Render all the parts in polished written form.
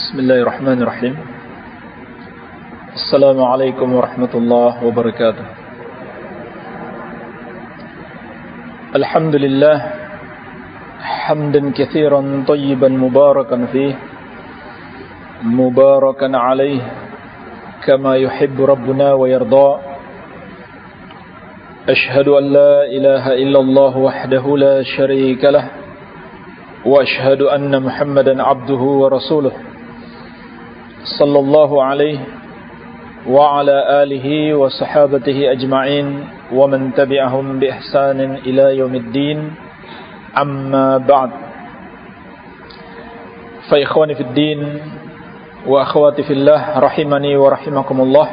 Bismillahirrahmanirrahim. Assalamualaikum warahmatullahi wabarakatuh. Alhamdulillah hamdan katsiran tayyiban mubarakan fih, mubarakan alaih kama yuhibbu rabbuna wa yarda. Ashhadu an la ilaha illallah wahdahu la syarika lah, wa ashhadu anna Muhammadan abduhu wa rasuluh. Sallallahu alaihi wa ala alihi wa sahabatihi ajma'in wa man tabi'ahum bi ihsanin ila yaumiddin. Amma ba'd. Fa ikhwani fid din wa akhwati fillah rahimani wa rahimakumullah.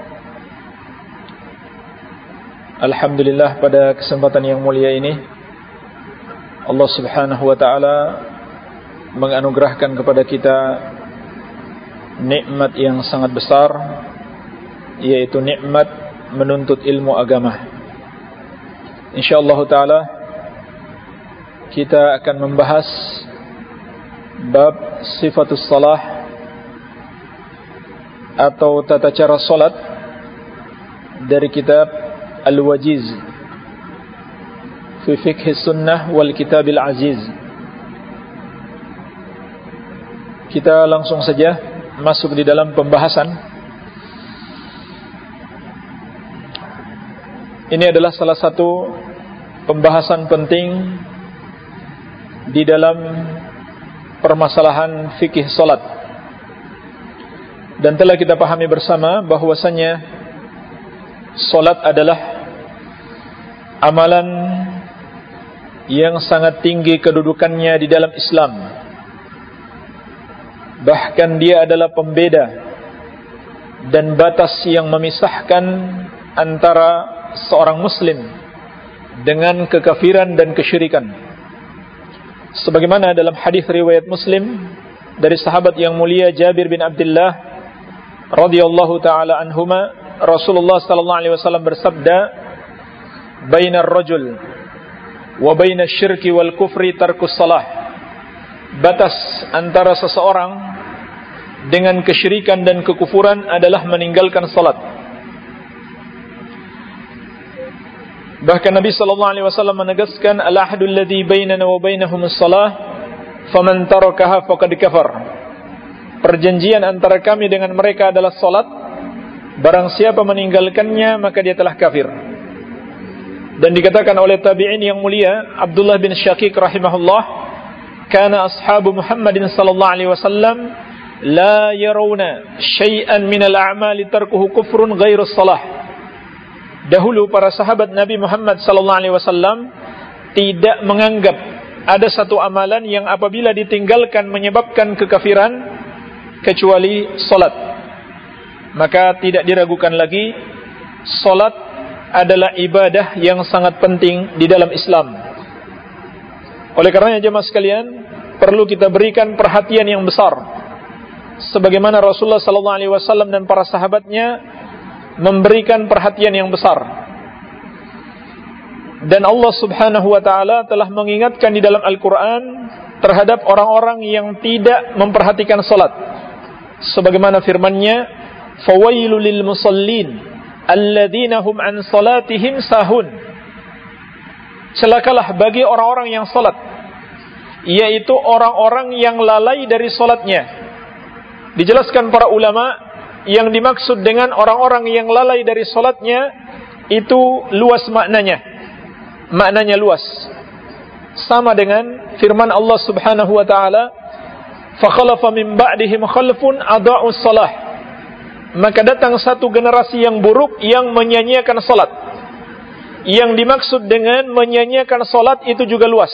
Alhamdulillah, pada kesempatan yang mulia ini Allah Subhanahu wa taala menganugerahkan kepada kita nikmat yang sangat besar, yaitu nikmat menuntut ilmu agama. Insyaallah taala kita akan membahas bab sifatus salah atau tata cara salat dari kitab Al-Wajiz fi Fiqh Sunnah wal Kitabil Aziz. Kita langsung saja masuk di dalam pembahasan. Ini adalah salah satu pembahasan penting di dalam permasalahan fikih salat. Dan telah kita pahami bersama bahwasanya salat adalah amalan yang sangat tinggi kedudukannya di dalam Islam. Bahkan dia adalah pembeda dan batas yang memisahkan antara seorang muslim dengan kekafiran dan kesyirikan. Sebagaimana dalam hadis riwayat Muslim dari sahabat yang mulia Jabir bin Abdullah radhiyallahu taala anhuma, Rasulullah sallallahu alaihi wasallam bersabda, "Bainar rajul wa bainasy syirki wal kufri tarkus shalah." Batas antara seseorang dengan kesyirikan dan kekufuran adalah meninggalkan salat. Bahkan Nabi sallallahu alaihi wasallam menegaskan, "Al-ahdul ladzi bainana wa bainahumus shalah, faman tarakaha faqad kafar." Perjanjian antara kami dengan mereka adalah salat. Barang siapa meninggalkannya maka dia telah kafir. Dan dikatakan oleh tabi'in yang mulia Abdullah bin Syaqiq rahimahullah, kana ashabu Muhammadin sallallahu alaihi wasallam la yarawna syai'an minal a'mali tarkuhu kufrun ghairu salah. Dahulu para sahabat Nabi Muhammad sallallahu alaihi wasallam tidak menganggap ada satu amalan yang apabila ditinggalkan menyebabkan kekafiran kecuali salat. Maka tidak diragukan lagi, salat adalah ibadah yang sangat penting di dalam Islam. Oleh karenanya jemaah sekalian, perlu kita berikan perhatian yang besar, sebagaimana Rasulullah sallallahu alaihi wasallam dan para sahabatnya memberikan perhatian yang besar. Dan Allah Subhanahu wa taala telah mengingatkan di dalam Al-Qur'an terhadap orang-orang yang tidak memperhatikan salat. Sebagaimana firman-Nya, "Fawailul lil musallin alladzina hum an salatihim sahun." Celakalah bagi orang-orang yang salat, yaitu orang-orang yang lalai dari salatnya. Dijelaskan para ulama, yang dimaksud dengan orang-orang yang lalai dari salatnya itu luas maknanya. Maknanya luas. Sama dengan firman Allah Subhanahu wa taala, "Fa khalafa min ba'dihim khalfun adaa'us shalah." Maka datang satu generasi yang buruk yang menyia-nyiakan salat. Yang dimaksud dengan menyia-nyiakan salat itu juga luas.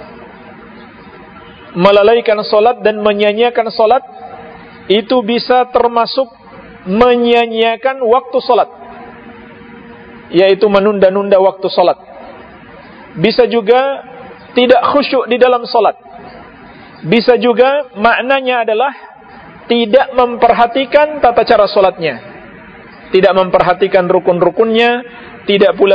Melalaikan salat dan menyia-nyiakan salat itu bisa termasuk menyia-nyiakan waktu salat, yaitu menunda-nunda waktu salat. Bisa juga tidak khusyuk di dalam salat. Bisa juga maknanya adalah tidak memperhatikan tata cara salatnya, tidak memperhatikan rukun-rukunnya, tidak pula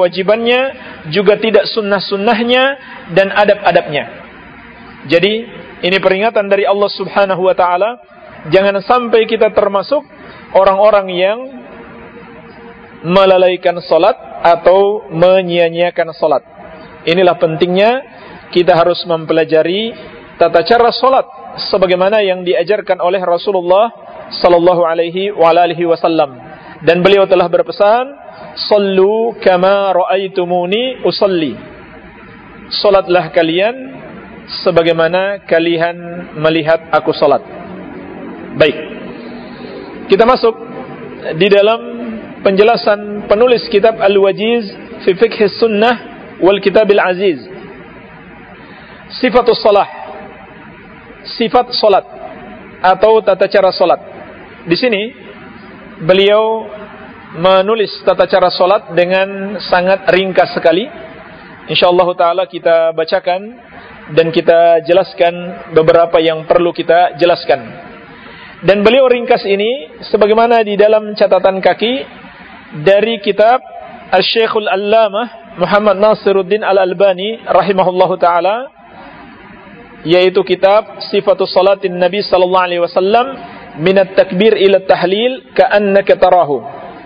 kewajiban-kewajibannya, juga tidak sunnah-sunnahnya dan adab-adabnya. Jadi Ini peringatan dari Allah Subhanahu wa taala, jangan sampai kita termasuk orang-orang yang melalaikan salat atau menyia-nyiakan salat. Inilah pentingnya kita harus mempelajari tata cara salat sebagaimana yang diajarkan oleh Rasulullah sallallahu alaihi wasallam. Dan beliau telah berpesan, "Shallu kama raaitumuni usalli." Salatlah kalian sebagaimana kalian melihat aku salat. Baik. Kita masuk di dalam penjelasan penulis kitab Al-Wajiz fi Fiqh Sunnah wal Kitab Al-Aziz. Sifatus salah. Sifat salat atau tata cara salat. Di sini beliau menulis tata cara salat dengan sangat ringkas sekali. Insyaallah taala kita bacakan dan kita jelaskan beberapa yang perlu kita jelaskan. Dan beliau ringkas ini sebagaimana di dalam catatan kaki dari kitab Al-Syekhul Allamah Muhammad Nasiruddin Al-Albani rahimahullahu taala, yaitu kitab Sifatus Salatin Nabi sallallahu alaihi wasallam minat takbir ila tahlil ka'annaka tarahu.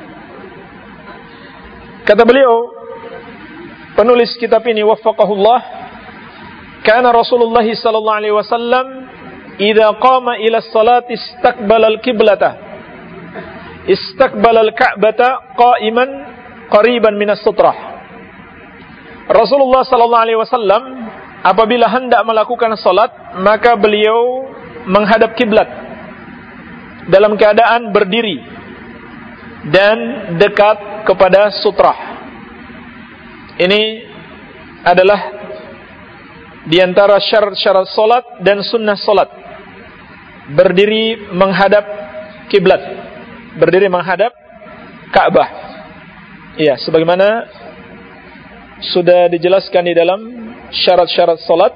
Kata beliau, penulis kitab ini waffaqahullah, kana Rasulullah sallallahu alaihi wasallam idza qama ila salati istaqbala al-qiblata istaqbala al-ka'bata qa'iman qariban minas sutrah. Rasulullah sallallahu alaihi wasallam apabila hendak melakukan salat, maka beliau menghadap kiblat dalam keadaan berdiri dan dekat kepada sutrah. Ini adalah di antara syarat-syarat salat dan sunnah salat. Berdiri menghadap kiblat, berdiri menghadap Ka'bah. Iya, sebagaimana sudah dijelaskan di dalam syarat-syarat salat,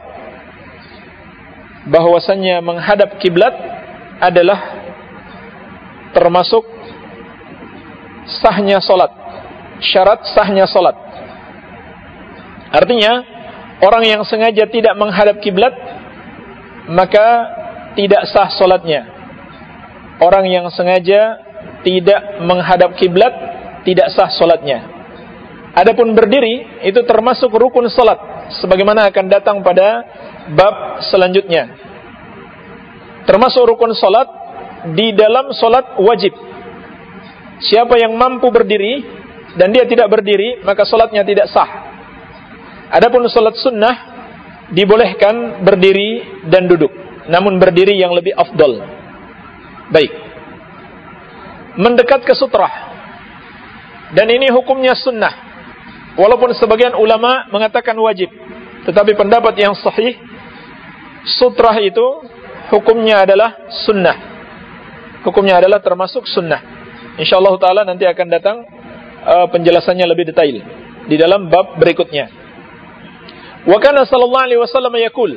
bahwasannya menghadap kiblat adalah termasuk sahnya salat, syarat sahnya salat. Artinya, orang yang sengaja tidak menghadap kiblat, maka tidak sah salatnya. Orang yang sengaja tidak menghadap kiblat, tidak sah salatnya. Adapun berdiri, itu termasuk rukun salat, sebagaimana akan datang pada bab selanjutnya. Termasuk rukun salat di dalam salat wajib. Siapa yang mampu berdiri dan dia tidak berdiri, maka salatnya tidak sah. Adapun salat sunnah dibolehkan berdiri dan duduk, namun berdiri yang lebih afdal. Baik. Mendekat ke sutrah, dan ini hukumnya sunnah, walaupun sebagian ulama mengatakan wajib, tetapi pendapat yang sahih, sutrah itu hukumnya adalah sunnah. Hukumnya adalah termasuk sunnah. InsyaAllah ta'ala nanti akan datang penjelasannya lebih detail di dalam bab berikutnya. Wa kana sallallahu alaihi wasallam yaqul,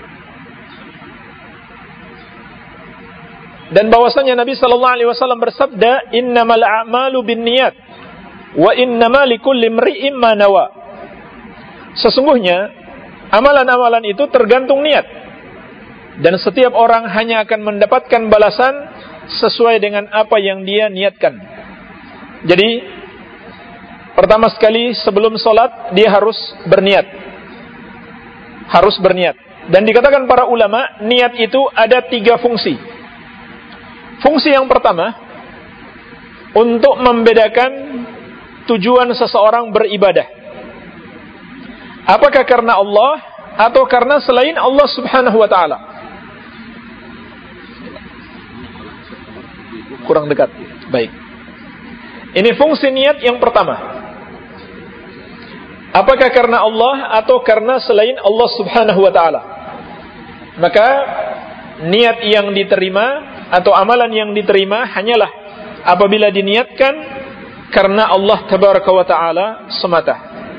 dan bahwasanya Nabi sallallahu alaihi wasallam bersabda, innamal a'malu binniyat wa innamal likulli imri'in ma nawa. Sesungguhnya amalan-amalan itu tergantung niat, dan setiap orang hanya akan mendapatkan balasan sesuai dengan apa yang dia niatkan. Jadi pertama sekali sebelum salat dia harus berniat. Harus berniat. Dan dikatakan para ulama, niat itu ada 3 fungsi. Fungsi yang pertama, untuk membedakan tujuan seseorang beribadah. Apakah karena Allah atau karena selain Allah Subhanahu wa ta'ala? Kurang dekat. Baik. Ini fungsi niat yang pertama. Apakah karena Allah atau karena selain Allah Subhanahu wa ta'ala? Maka niat yang diterima atau amalan yang diterima hanyalah apabila diniatkan karena Allah Tabaraka wa ta'ala semata.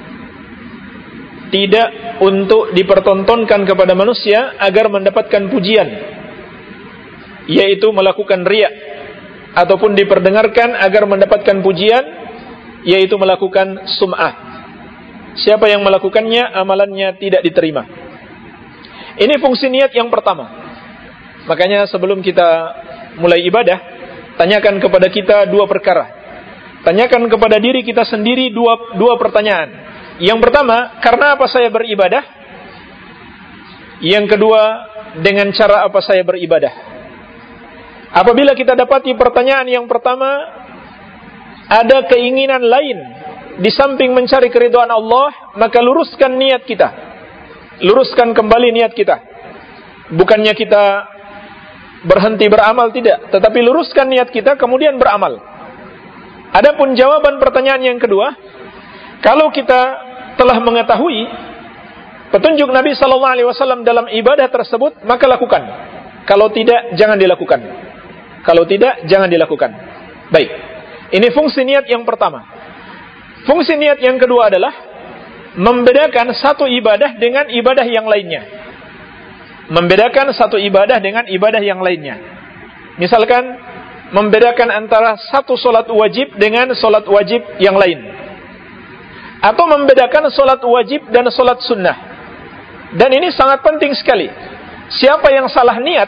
Tidak untuk dipertontonkan kepada manusia agar mendapatkan pujian, yaitu melakukan riya, ataupun diperdengarkan agar mendapatkan pujian, yaitu melakukan sum'ah. Siapa yang melakukannya, amalannya tidak diterima. Ini fungsi niat yang pertama. Makanya sebelum kita mulai ibadah, tanyakan kepada kita dua perkara. Tanyakan kepada diri kita sendiri dua pertanyaan. Yang pertama, karena apa saya beribadah? Yang kedua, dengan cara apa saya beribadah? Apabila kita dapati pertanyaan yang pertama, ada keinginan lain di samping mencari keridhaan Allah, maka luruskan niat kita. Luruskan kembali niat kita. Bukannya kita berhenti beramal, tidak, tetapi luruskan niat kita kemudian beramal. Adapun jawaban pertanyaan yang kedua, kalau kita telah mengetahui petunjuk Nabi SAW dalam ibadah tersebut, maka lakukan. Kalau tidak, jangan dilakukan. Kalau tidak, jangan dilakukan. Baik, ini fungsi niat yang pertama. Fungsi niat yang kedua adalah membedakan satu ibadah dengan ibadah yang lainnya. Membedakan satu ibadah dengan ibadah yang lainnya. Misalkan, membedakan antara satu solat wajib dengan solat wajib yang lain. Atau membedakan solat wajib dan solat sunnah. Dan ini sangat penting sekali. Siapa yang salah niat,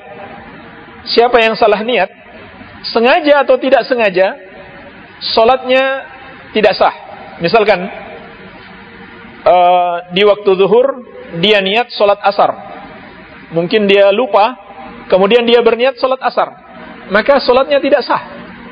sengaja atau tidak sengaja, solatnya tidak sah. Misalkan di waktu zuhur dia niat solat asar, mungkin dia lupa, kemudian dia berniat solat asar, maka solatnya tidak sah.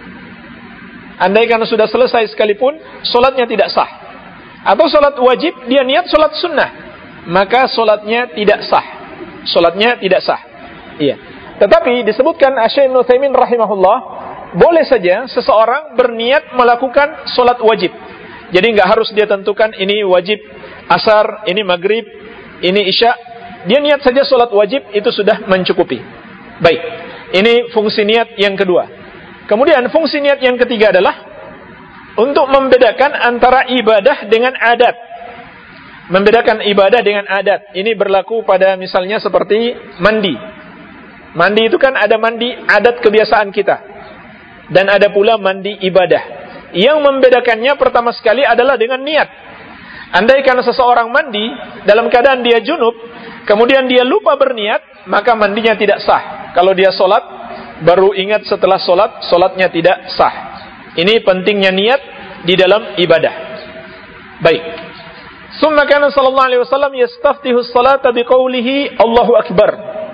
Andaikan sudah selesai sekalipun, solatnya tidak sah. Atau solat wajib dia niat solat sunnah, maka solatnya tidak sah. Solatnya tidak sah. Iya. Tetapi disebutkan Syekh Ibnu Utsaimin rahimahullah, boleh saja seseorang berniat melakukan solat wajib. Jadi nggak harus dia tentukan ini wajib asar, ini maghrib, ini isya. Dia niat saja solat wajib, itu sudah mencukupi. Baik, ini fungsi niat yang kedua. Kemudian fungsi niat yang ketiga adalah untuk membedakan antara ibadah dengan adat. Membedakan ibadah dengan adat. Ini berlaku pada misalnya seperti mandi. Mandi itu kan ada mandi adat kebiasaan kita, dan ada pula mandi ibadah. Yang membedakannya pertama sekali adalah dengan niat. Andaikan seseorang mandi dalam keadaan dia junub, kemudian dia lupa berniat, maka mandinya tidak sah. Kalau dia solat, baru ingat setelah solat, solatnya tidak sah. Ini pentingnya niat di dalam ibadah. Baik. Summa kana sallallahu alaihi wasallam yastaftihu as-salata biqaulihi Allahu akbar.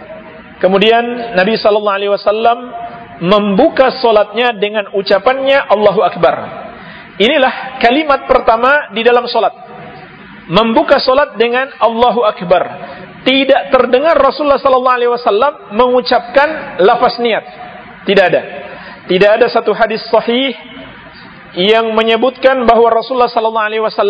Kemudian Nabi sallallahu alaihi wasallam membuka solatnya dengan ucapannya Allahu Akbar. Inilah kalimat pertama di dalam solat. Membuka solat dengan Allahu Akbar. Tidak terdengar Rasulullah SAW mengucapkan lafaz niat. Tidak ada. Tidak ada satu hadis sahih yang menyebutkan bahwa Rasulullah SAW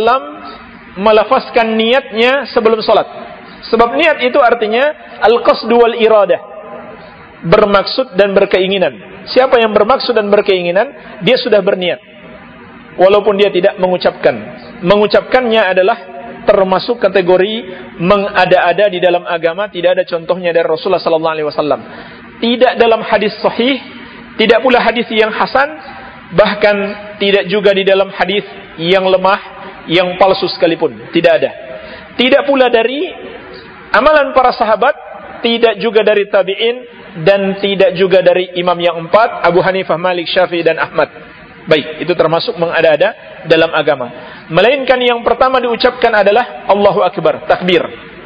melafazkan niatnya sebelum solat. Sebab niat itu artinya al-qasdu wal iradah, bermaksud dan berkeinginan. Siapa yang bermaksud dan berkeinginan, dia sudah berniat, walaupun dia tidak mengucapkan. Mengucapkannya adalah termasuk kategori mengada-ada di dalam agama. Tidak ada contohnya dari Rasulullah SAW. Tidak dalam hadis sahih, tidak pula hadis yang hasan, bahkan tidak juga di dalam hadis yang lemah, yang palsu sekalipun. Tidak ada. Tidak pula dari amalan para sahabat, tidak juga dari tabi'in, dan tidak juga dari imam yang empat, Abu Hanifah, Malik, Syafi'i, dan Ahmad. Baik, itu termasuk mengada-ada dalam agama. Melainkan yang pertama diucapkan adalah Allahu Akbar, takbir.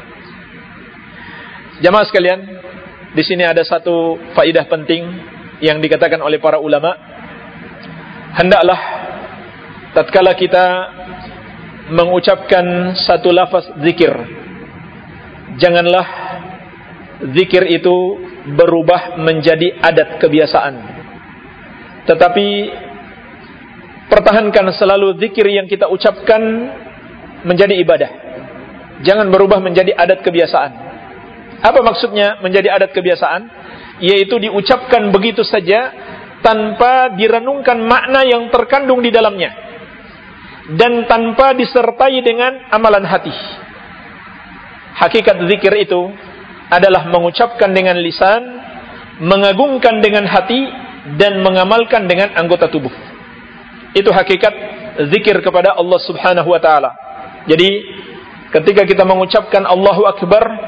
Jamaah sekalian, di sini ada satu faidah penting yang dikatakan oleh para ulama. Hendaklah tatkala kita mengucapkan satu lafaz zikir, janganlah zikir itu berubah menjadi adat kebiasaan, tetapi pertahankan selalu zikir yang kita ucapkan menjadi ibadah. Jangan berubah menjadi adat kebiasaan. Apa maksudnya menjadi adat kebiasaan? Yaitu diucapkan begitu saja tanpa direnungkan makna yang terkandung di dalamnya, dan tanpa disertai dengan amalan hati. Hakikat zikir itu adalah mengucapkan dengan lisan, mengagungkan dengan hati, dan mengamalkan dengan anggota tubuh. Itu hakikat zikir kepada Allah Subhanahu wa ta'ala. Jadi ketika kita mengucapkan Allahu Akbar,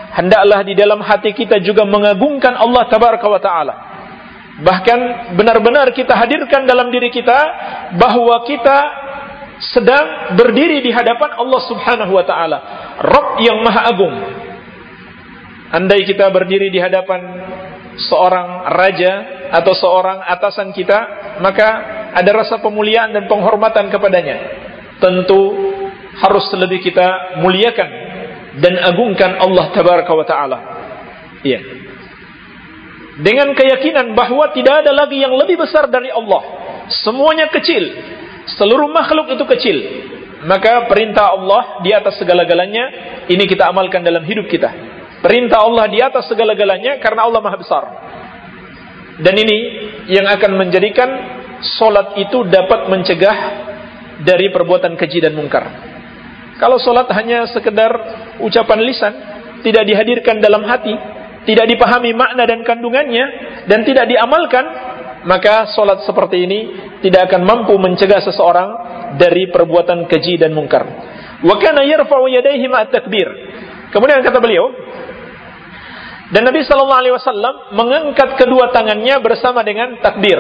hendaklah di dalam hati kita juga mengagungkan Allah tabaraka wa taala. Bahkan benar-benar kita hadirkan dalam diri kita bahwa kita sedang berdiri di hadapan Allah subhanahu wa ta'ala, Rabb yang maha agung. Andai kita berdiri di hadapan seorang raja atau seorang atasan kita, maka ada rasa pemuliaan dan penghormatan kepadanya. Tentu harus lebih kita muliakan dan agungkan Allah tabaraka wa ta'ala. Iya. Dengan keyakinan bahwa tidak ada lagi yang lebih besar dari Allah. Semuanya kecil. Seluruh makhluk itu kecil. Maka perintah Allah di atas segala-galanya, ini kita amalkan dalam hidup kita. Perintah Allah di atas segala-galanya karena Allah maha besar. Dan ini yang akan menjadikan solat itu dapat mencegah dari perbuatan keji dan mungkar. Kalau solat hanya sekedar ucapan lisan, tidak dihadirkan dalam hati, tidak dipahami makna dan kandungannya, dan tidak diamalkan, maka solat seperti ini tidak akan mampu mencegah seseorang dari perbuatan keji dan mungkar. Wa kana yarfa'u yadayhi ma'at takbir. Kemudian kata beliau, dan Nabi sallallahu alaihi wasallam mengangkat kedua tangannya bersama dengan takbir.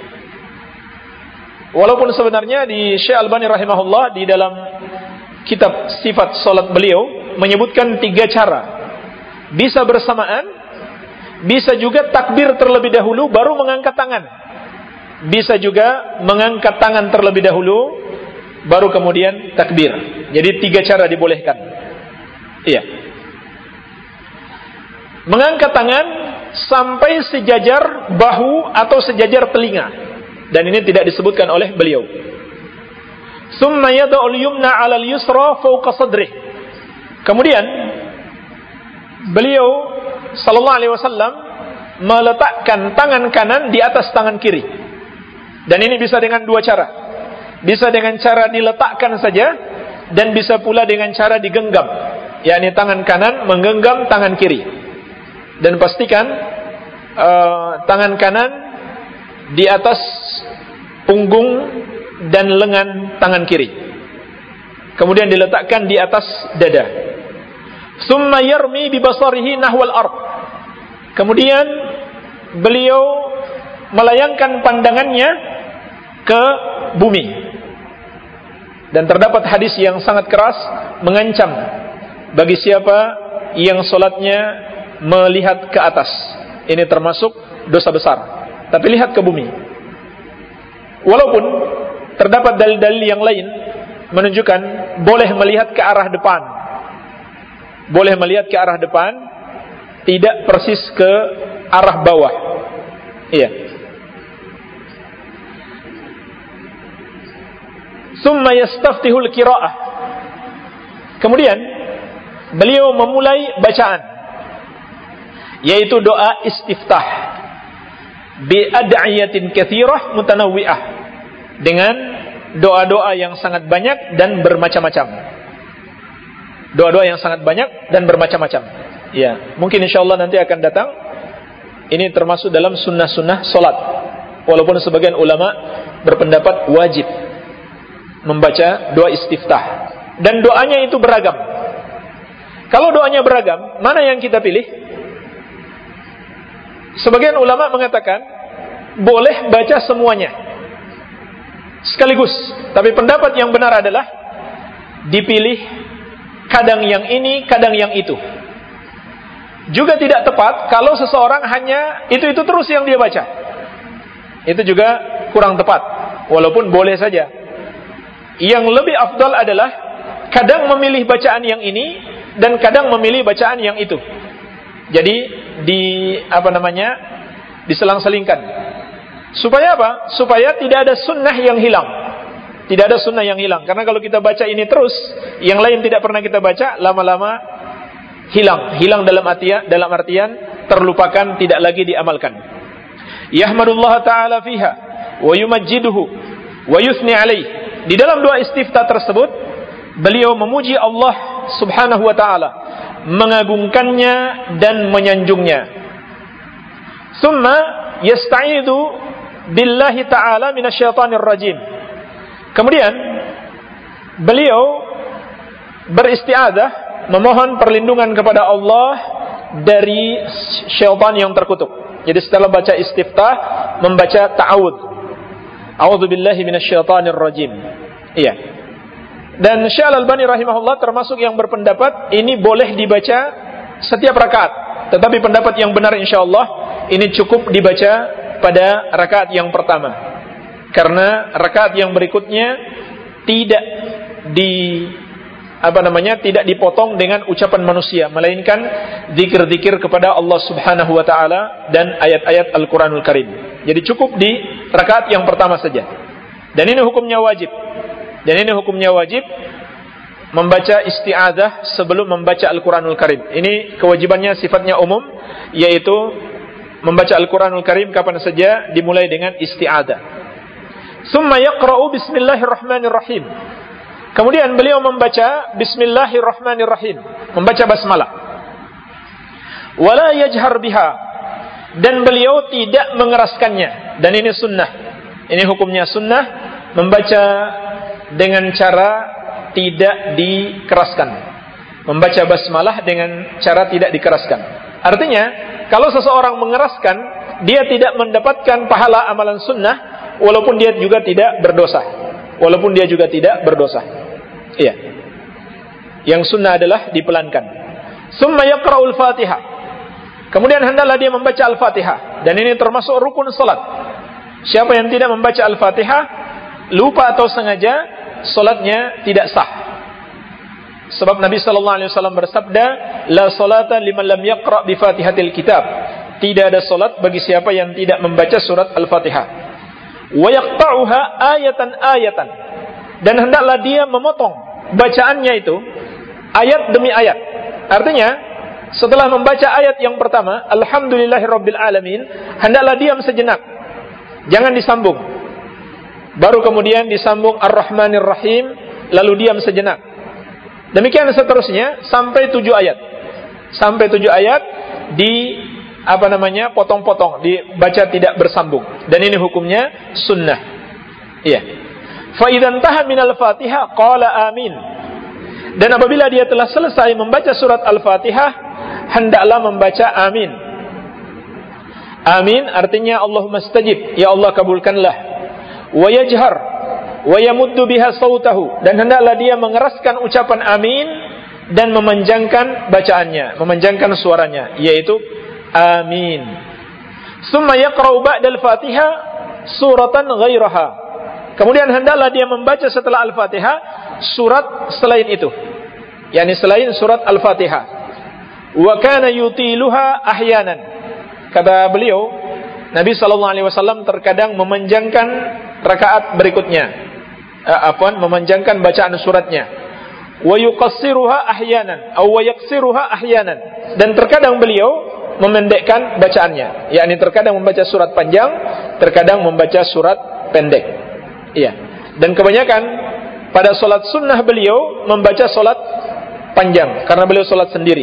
Walaupun sebenarnya di Syekh Albani rahimahullah di dalam kitab sifat salat beliau menyebutkan 3 cara. Bisa bersamaan, bisa juga takbir terlebih dahulu baru mengangkat tangan. Bisa juga mengangkat tangan terlebih dahulu baru kemudian takbir. Jadi 3 cara dibolehkan. Iya. Mengangkat tangan sampai sejajar bahu atau sejajar telinga, dan ini tidak disebutkan oleh beliau. Tsumma yad'ul yumna 'ala al-yusra fawqa sadrih. Kemudian beliau sallallahu alaihi wasallam meletakkan tangan kanan di atas tangan kiri. Dan ini bisa dengan 2 cara. Bisa dengan cara diletakkan saja, dan bisa pula dengan cara digenggam, yakni tangan kanan menggenggam tangan kiri. Dan pastikan tangan kanan di atas punggung dan lengan tangan kiri. Kemudian diletakkan di atas dada. Tsumma yarmi bi basarihi nahwal ard. Kemudian beliau melayangkan pandangannya ke bumi. Dan terdapat hadis yang sangat keras mengancam bagi siapa yang solatnya melihat ke atas. Ini termasuk dosa besar. Tapi lihat ke bumi. Walaupun terdapat dalil-dalil yang lain menunjukkan boleh melihat ke arah depan. Boleh melihat ke arah depan, tidak persis ke arah bawah. Iya. Summa yastaftihul qiraah. Kemudian beliau memulai bacaan, yaitu doa istiftah bi ad'iyatin katsirah mutanawwi'ah, dengan doa-doa yang sangat banyak dan bermacam-macam. Doa-doa yang sangat banyak dan bermacam-macam. Ya, mungkin insyaallah nanti akan datang. Ini termasuk dalam sunnah-sunnah salat. Walaupun sebagian ulama berpendapat wajib membaca doa istiftah, dan doanya itu beragam. Kalau doanya beragam, mana yang kita pilih? Sebagian ulama mengatakan boleh baca semuanya sekaligus, tapi pendapat yang benar adalah dipilih kadang yang ini, kadang yang itu. Juga tidak tepat kalau seseorang hanya itu terus yang dia baca. Itu juga kurang tepat, walaupun boleh saja. Yang lebih afdal adalah kadang memilih bacaan yang ini dan kadang memilih bacaan yang itu. Jadi diselang-selingkan. Supaya apa? Supaya tidak ada sunnah yang hilang. Tidak ada sunnah yang hilang. Karena kalau kita baca ini terus, yang lain tidak pernah kita baca, lama-lama hilang. Hilang dalam artian terlupakan, tidak lagi diamalkan. Yahmadullah ta'ala fiha wa yumajjiduhu wa yusni alaih. Di dalam doa istiftah tersebut, beliau memuji Allah subhanahu wa ta'ala, mengagungkannya dan menyanjungnya. Summa yasta'idu billahi ta'ala minasyaitanir rajim. Kemudian beliau beristiadah, memohon perlindungan kepada Allah dari syaitan yang terkutuk. Jadi setelah baca istiftah, membaca ta'awudz. A'udzubillahi minasyaitonir rajim. Iya. Dan Syekh Al-Albani rahimahullah termasuk yang berpendapat ini boleh dibaca setiap rakaat. Tetapi pendapat yang benar insyaallah ini cukup dibaca pada rakaat yang pertama. Karena rakaat yang berikutnya tidak tidak dipotong dengan ucapan manusia, melainkan zikir-zikir kepada Allah Subhanahu wa taala dan ayat-ayat Al-Qur'anul Karim. Jadi cukup di rakaat yang pertama saja. Dan ini hukumnya wajib. Membaca isti'adzah sebelum membaca Al-Qur'anul Karim. Ini kewajibannya sifatnya umum, yaitu membaca Al-Qur'anul Karim kapan saja dimulai dengan isti'adzah. Summa yaqra'u bismillahirrahmanirrahim. Kemudian beliau membaca bismillahirrahmanirrahim, membaca basmalah. Wala yajhar biha, dan beliau tidak mengeraskannya. Dan ini sunnah. Ini hukumnya sunnah, membaca dengan cara tidak dikeraskan. Membaca basmalah dengan cara tidak dikeraskan. Artinya, kalau seseorang mengeraskan, dia tidak mendapatkan pahala amalan sunnah, walaupun dia juga tidak berdosa. Iya. Yang sunnah adalah dipelankan. Summa yaqra'ul Fatihah. Kemudian hendaklah dia membaca Al-Fatihah, dan ini termasuk rukun salat. Siapa yang tidak membaca Al-Fatihah, lupa atau sengaja, salatnya tidak sah. Sebab Nabi sallallahu alaihi wasallam bersabda, la salata liman lam yaqra' bi Fatihatil kitab. Tidak ada salat bagi siapa yang tidak membaca surat Al-Fatihah. Wa yaqta'uha ayatan. Dan hendaklah dia memotong bacaannya itu ayat demi ayat. Artinya, setelah membaca ayat yang pertama, alhamdulillahirabbil alamin, hendaklah diam sejenak. Jangan disambung. Baru kemudian disambung ar-rahmanir rahim, lalu diam sejenak. Demikian seterusnya sampai 7 ayat. Sampai 7 ayat potong-potong, dibaca tidak bersambung. Dan ini hukumnya sunnah. Iya. Fa idzan taha minal Fatihah qala amin. Dan apabila dia telah selesai membaca surat Al-Fatihah, hendaklah membaca amin. Amin artinya Allahumma stajib, ya Allah kabulkanlah. Wa yajhar wa yamuddu biha sautahu, dan hendaklah dia mengeraskan ucapan amin dan memanjangkan bacaannya, memanjangkan suaranya, yaitu amin. Summa yaqra'u ba'dal Fatihah suratan ghairaha. Kemudian hendaklah dia membaca setelah Al-Fatihah surat selain itu, yakni selain surat Al-Fatihah. Wa kana yutiluha ahyanan. Kata beliau, Nabi sallallahu alaihi wasallam terkadang memanjangkan rakaat berikutnya. Memanjangkan bacaan suratnya. Wa yuqassiruha ahyanan atau wa yaqsiruha ahyanan. Dan terkadang beliau memendekkan bacaannya, yakni terkadang membaca surat panjang, terkadang membaca surat pendek. Iya. Dan kebanyakan pada solat sunnah beliau membaca solat panjang, karena beliau solat sendiri.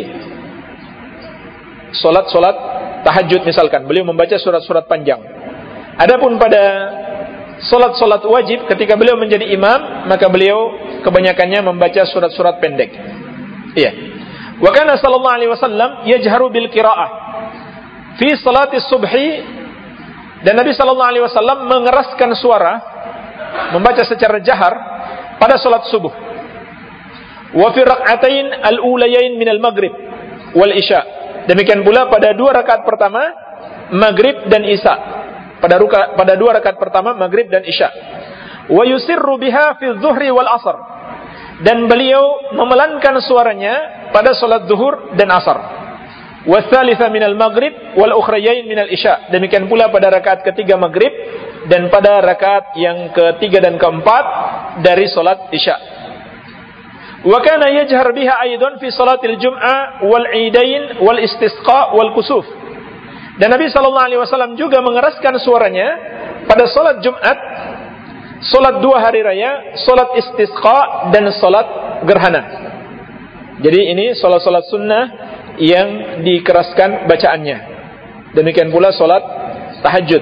Solat tahajud misalkan, beliau membaca surat-surat panjang. Adapun pada solat wajib, ketika beliau menjadi imam, maka beliau kebanyakannya membaca surat-surat pendek. Iya. Wa kana sallallahu alaihi wasallam yajharu bil qiraah fi salati subhi, dan Nabi sallallahu alaihi wasallam mengeraskan suara, membaca secara jahar pada salat subuh. Wa fi rak'atain al-ulayain min al-maghrib wal isya. Demikian pula pada 2 rakaat pertama maghrib dan isya. Pada 2 rakaat pertama maghrib dan isya. Wa yusirru biha fi adh-dhuhri wal 'ashr. Dan beliau memelankan suaranya pada salat zuhur dan asar. Wa tsalitsa min al-maghrib wal ukhrayain min al-isya. Demikian pula pada rakaat ketiga maghrib dan pada rakaat yang ketiga dan keempat dari salat isya. Wa kana yajhar biha aidan fi salatil jum'ah wal 'idain wal istisqa wal kusuf. Dan Nabi sallallahu alaihi wasallam juga mengeraskan suaranya pada salat Jumat, salat 2 hari raya, salat istisqa dan salat gerhana. Jadi ini salat-salat sunnah yang dikeraskan bacaannya. Demikian pula salat tahajud.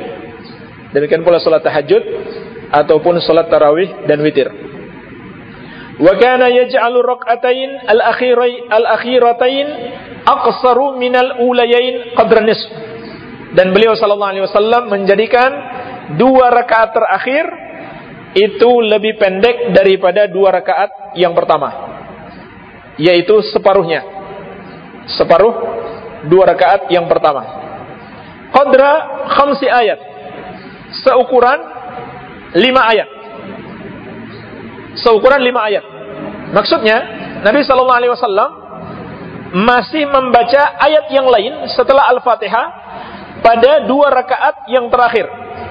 Ataupun salat tarawih dan witir. Wa kana yaj'alu rak'atain al-akhiratain aqsaru minal ulayain qadra nisf. Dan beliau sallallahu alaihi wasallam menjadikan 2 rakaat terakhir itu lebih pendek daripada 2 rakaat yang pertama, yaitu separuhnya. Separuh 2 rakaat yang pertama. Qadra 5 ayat. Seukuran 5 ayat. Seukuran 5 ayat. Maksudnya Nabi sallallahu alaihi wasallam masih membaca ayat yang lain setelah Al-Fatihah pada 2 rakaat yang terakhir,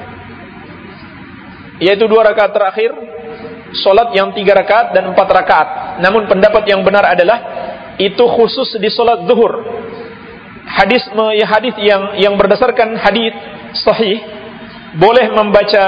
yaitu 2 rakaat terakhir solat yang 3 rakaat dan 4 rakaat. Namun pendapat yang benar adalah itu khusus di solat zuhur. Hadis yang berdasarkan hadis sahih boleh membaca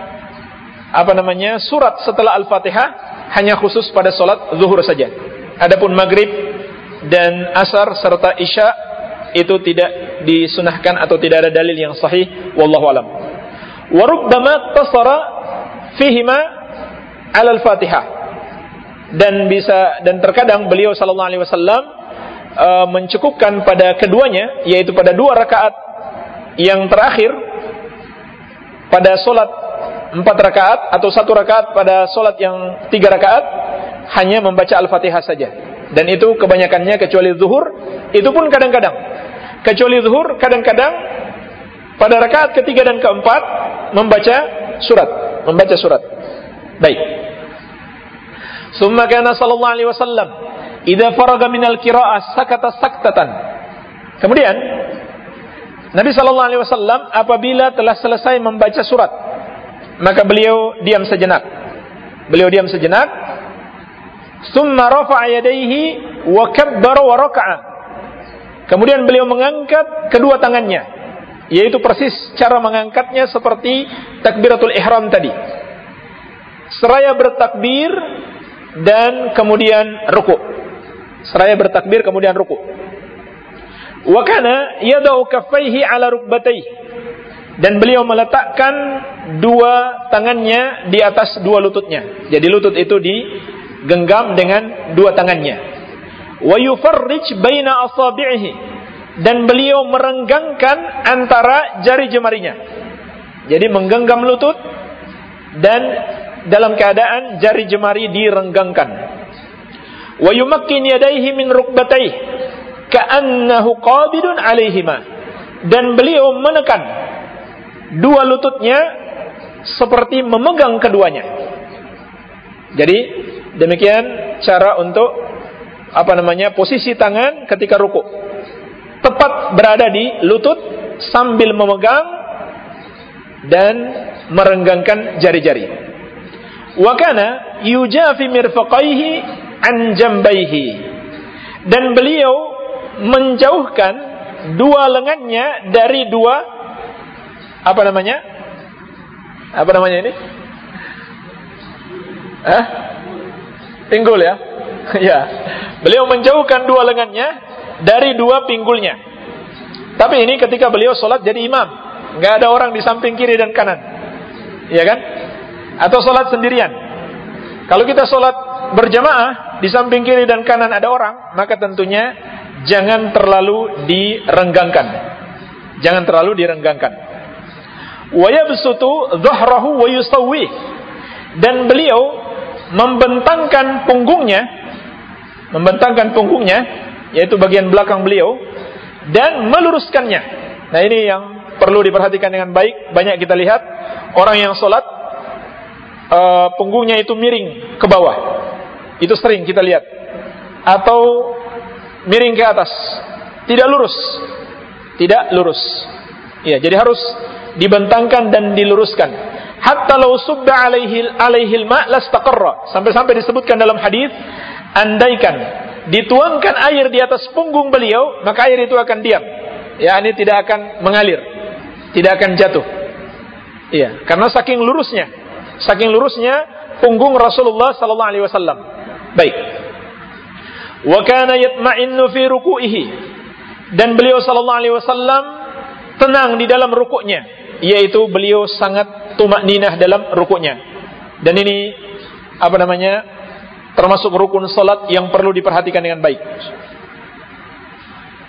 surat setelah Al-Fatihah hanya khusus pada solat zuhur saja. Adapun maghrib dan asar serta isya itu tidak disunahkan atau tidak ada dalil yang sahih, wallahu alam. Wa rubbama tasara fihima 'ala al-Fatihah. Dan terkadang beliau sallallahu alaihi wasallam mencukupkan pada keduanya, yaitu pada 2 rakaat yang terakhir pada solat 4 rakaat atau 1 rakaat pada solat yang 3 rakaat hanya membaca Al-Fatihah saja. Dan itu kebanyakannya, kecuali zuhur, itu pun kadang-kadang. Kecuali zuhur, kadang-kadang pada rakaat ketiga dan keempat membaca surat. Baik. Summa kana sallallahu alaihi wasallam idza faraga minal qira'ah sakata saktatan. Kemudian Nabi sallallahu alaihi wasallam apabila telah selesai membaca surat, maka beliau diam sejenak. Summa rafa'a yadayhi wa kabbara wa raka'a. Kemudian beliau mengangkat kedua tangannya, yaitu persis cara mengangkatnya seperti takbiratul ihram tadi. Seraya bertakbir dan kemudian ruku'. Wa kana yada'u kaffaihi 'ala rukbatayhi. Dan beliau meletakkan 2 tangannya di atas 2 lututnya. Jadi lutut itu digenggam dengan 2 tangannya. Wa yufarrij baina asabi'ihi. Dan beliau merenggangkan antara jari jemarinya. Jadi menggenggam lutut dan dalam keadaan jari jemari direnggangkan. Wa yumakkin yadayhi min rukbatayhi ka'annahu qabidun 'alaihima. Dan beliau menekan 2 lututnya seperti memegang keduanya. Jadi demikian cara untuk posisi tangan ketika ruku. Tepat berada di lutut sambil memegang dan merenggangkan jari-jari. Wa kana yujafi mirfaqaihi an jambaihi. Dan beliau menjauhkan 2 lengannya dari 2 pinggul ya. Ya. Beliau menjauhkan 2 lengannya dari 2 pinggulnya. Tapi ini ketika beliau sholat jadi imam, nggak ada orang di samping kiri dan kanan, ya kan? Atau sholat sendirian. Kalau kita sholat berjamaah di samping kiri dan kanan ada orang, maka tentunya jangan terlalu direnggangkan. Wa yabsutu dhahrahu wa yusawwi. Dan beliau membentangkan punggungnya, yaitu bagian belakang beliau, dan meluruskannya. Nah, ini yang perlu diperhatikan dengan baik. Banyak kita lihat orang yang sholat punggungnya itu miring ke bawah. Itu sering kita lihat. Atau miring ke atas, tidak lurus. Ya, jadi harus dibentangkan dan diluruskan. Hatta law subba alaihi ma lastaqarra. Sampai disebutkan dalam hadis, andaikan dituangkan air di atas punggung beliau, maka air itu akan diam. Ya, ini tidak akan mengalir, tidak akan jatuh. Iya, karena saking lurusnya punggung Rasulullah sallallahu alaihi wasallam. Baik. Wa kana yatma'innu fi ruku'ihi. Dan beliau sallallahu alaihi wasallam tenang di dalam rukuknya, yaitu beliau sangat tumakninah dalam rukuknya. Dan ini termasuk rukun salat yang perlu diperhatikan dengan baik.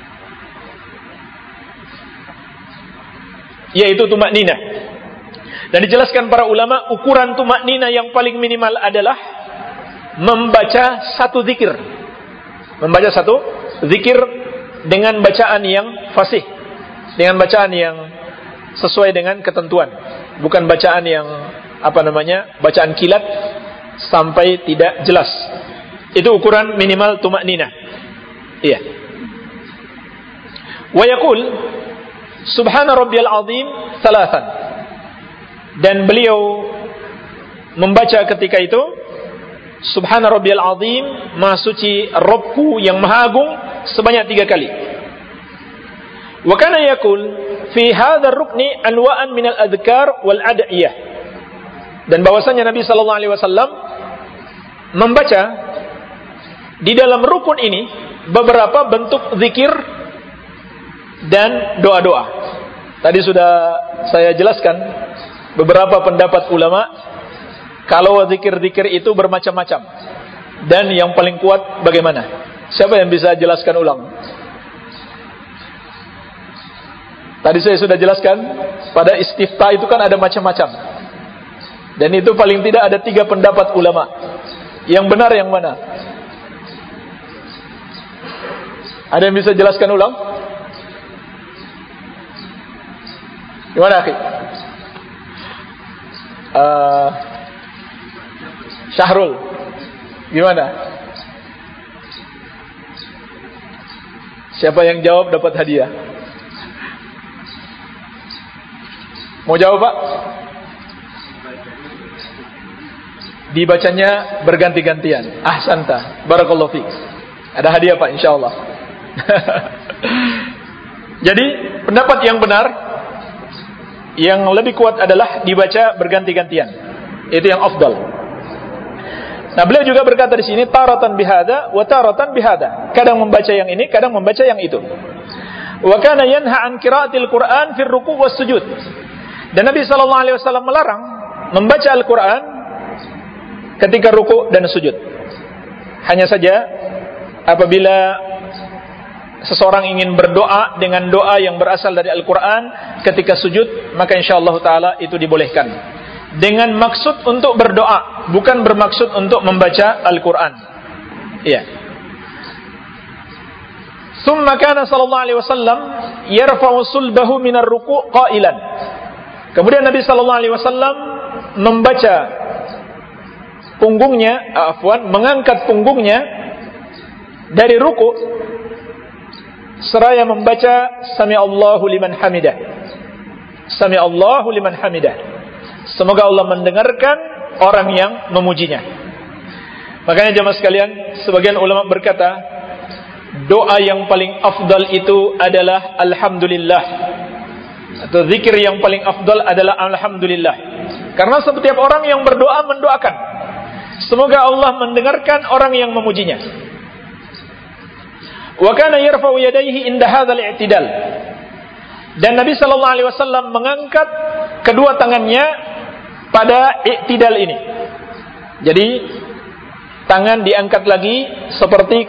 yaitu tumakninah. Dan dijelaskan para ulama, ukuran tumakninah yang paling minimal adalah membaca satu zikir. Membaca satu zikir dengan bacaan yang fasih, dengan bacaan yang sesuai dengan ketentuan, bukan bacaan yang bacaan kilat sampai tidak jelas. Itu ukuran minimal tumakninah. Iya. Wa yaqul subhana rabbiyal azim thalathan. Dan beliau membaca ketika itu subhana rabbiyal azim, maha suci Rabbku yang maha agung, sebanyak 3 kali. Wa kana yaqul fi hadzal rukni anwa'an minal adhkar wal ad'iyah. Dan bahwasanya Nabi sallallahu alaihi wasallam membaca di dalam rukun ini beberapa bentuk zikir dan doa-doa. Tadi sudah saya jelaskan beberapa pendapat ulama kalau zikir-zikir itu bermacam-macam. Dan yang paling kuat bagaimana? Siapa yang bisa jelaskan ulang? Tadi saya sudah jelaskan, pada istiftah itu kan ada macam-macam. Dan itu paling tidak ada 3 pendapat ulama. Yang benar yang mana? Ada yang bisa jelaskan ulang? Gimana, akhi? Syahrul, gimana? Siapa yang jawab dapat hadiah? Mau jawab, Pak? Dibacanya berganti-gantian. Ahsanta, barakallahu fiik. Ada hadiah, Pak, insyaallah. Jadi pendapat yang benar, yang lebih kuat adalah dibaca berganti-gantian. Itu yang afdal. Nah, beliau juga berkata di sini taratan bihada wa taratan bihada. Kadang membaca yang ini, kadang membaca yang itu. Wa kana yanha an qiraatil Qur'an fi ruku' was sujud. Dan Nabi sallallahu alaihi wasallam melarang membaca Al-Qur'an ketika ruku' dan sujud. Hanya saja apabila seseorang ingin berdoa dengan doa yang berasal dari Al-Quran ketika sujud, maka insyaallah ta'ala itu dibolehkan. Dengan maksud untuk berdoa, bukan bermaksud untuk membaca Al-Quran. Iya. Summa kana sallallahu alaihi wasallam yarfa'u sulbahu minar ruku' qailan. Kemudian Nabi sallallahu alaihi wasallam membaca punggungnya, mengangkat punggungnya dari ruku' seraya membaca Sami Allahu liman hamidah. Sami Allahu liman hamidah. Semoga Allah mendengarkan orang yang memujinya. Makanya jemaah sekalian, sebagian ulama berkata, doa yang paling afdal itu adalah alhamdulillah. Atau zikir yang paling afdal adalah alhamdulillah. Karena setiap orang yang berdoa mendoakan semoga Allah mendengarkan orang yang memujinya. Wa kana yarfa'u yadayhi inda hadzal i'tidal. Dan Nabi sallallahu alaihi wasallam mengangkat kedua tangannya pada i'tidal ini. Jadi tangan diangkat lagi seperti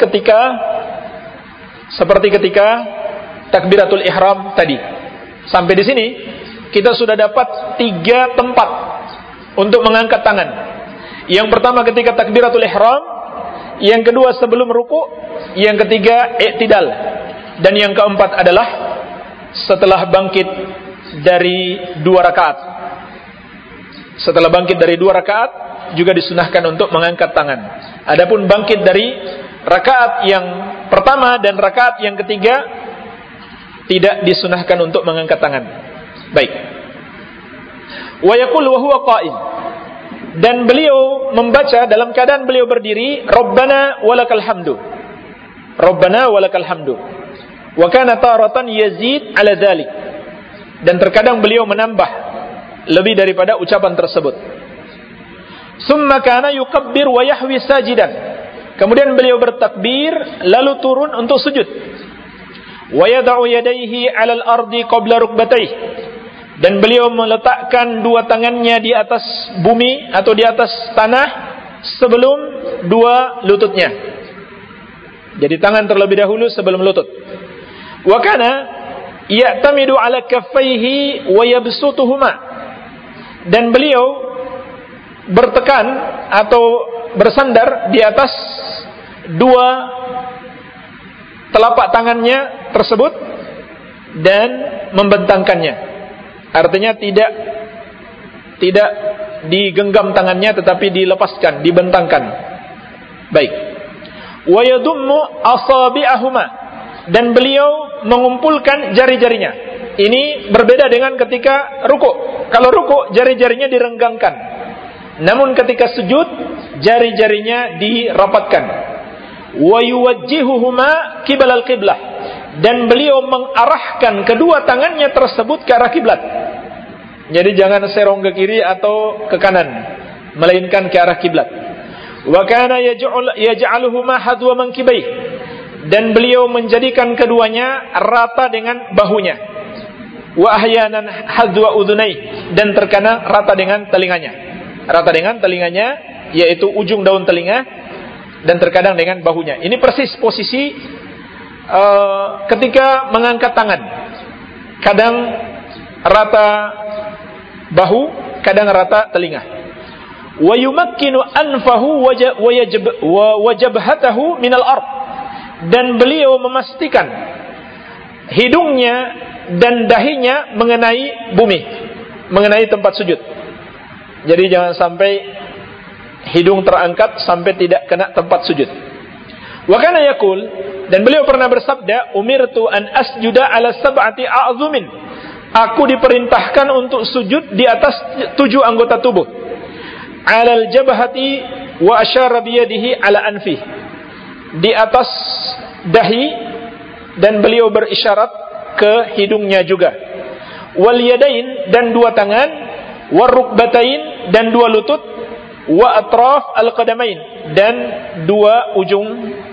ketika takbiratul ihram tadi. Sampai di sini kita sudah dapat 3 tempat untuk mengangkat tangan. Yang pertama ketika takbiratul ihram, yang kedua sebelum ruku', yang ketiga i'tidal, dan yang keempat adalah setelah bangkit dari 2 rakaat. Setelah bangkit dari 2 rakaat juga disunahkan untuk mengangkat tangan. Adapun bangkit dari rakaat yang pertama dan rakaat yang ketiga tidak disunahkan untuk mengangkat tangan. Baik. Wa yaqul wa huwa qa'im. Dan beliau membaca dalam keadaan beliau berdiri, Rabbana walakal hamdu. Rabbana walakal hamdu. Wa kana taratan yazid ala dzalik. Dan terkadang beliau menambah lebih daripada ucapan tersebut. Summa kana yukabbir wa yahwi sajidan. Kemudian beliau bertakbir lalu turun untuk sujud. Wa yad'u yadayhi 'ala al-ardi qabla rukbatayhi. Dan beliau meletakkan 2 tangannya di atas bumi atau di atas tanah sebelum 2 lututnya. Jadi tangan terlebih dahulu sebelum lutut. Wa kana ya'tamidu ala kaffaihi wa yabsutuhuma, dan beliau bertekan atau bersandar di atas dua telapak tangannya tersebut dan membentangkannya. Artinya tidak digenggam tangannya, tetapi dilepaskan, dibentangkan. Baik. Wa yadummu asabi'ahuma, dan beliau mengumpulkan jari-jarinya. Ini berbeda dengan ketika ruku. Kalau ruku jari-jarinya direnggangkan, namun ketika sujud jari-jarinya dirapatkan. Wa yuwajjihuhuma qibalal qiblah, dan beliau mengarahkan kedua tangannya tersebut ke arah kiblat. Jadi jangan serong ke kiri atau ke kanan, melainkan ke arah kiblat. Wa kana yaj'aluhuma hadwa mankibai, dan beliau menjadikan keduanya rata dengan bahunya. Wa ahyanan hadwa udhunai, dan terkadang rata dengan telinganya. Rata dengan telinganya, yaitu ujung daun telinga, dan terkadang dengan bahunya. Ini persis posisi ketika mengangkat tangan. Kadang rata bahu, kadang rata telinga. Wa yumakkinu anfahu wa jabhatahu minal ard, dan beliau memastikan hidungnya dan dahinya mengenai bumi, mengenai tempat sujud. Jadi jangan sampai hidung terangkat sampai tidak kena tempat sujud. Wa kana yaqul, dan beliau pernah bersabda, umirtu an asjuda ala sab'ati a'zumin, aku diperintahkan untuk sujud di atas 7 anggota tubuh. Alal jabhati wa asyara biyadihi ala anfi, di atas dahi, dan beliau berisyarat ke hidungnya juga. Wal yadain, dan 2 tangan. War rukbatain, dan 2 lutut. Wa atraf al-qadamain, dan 2 ujung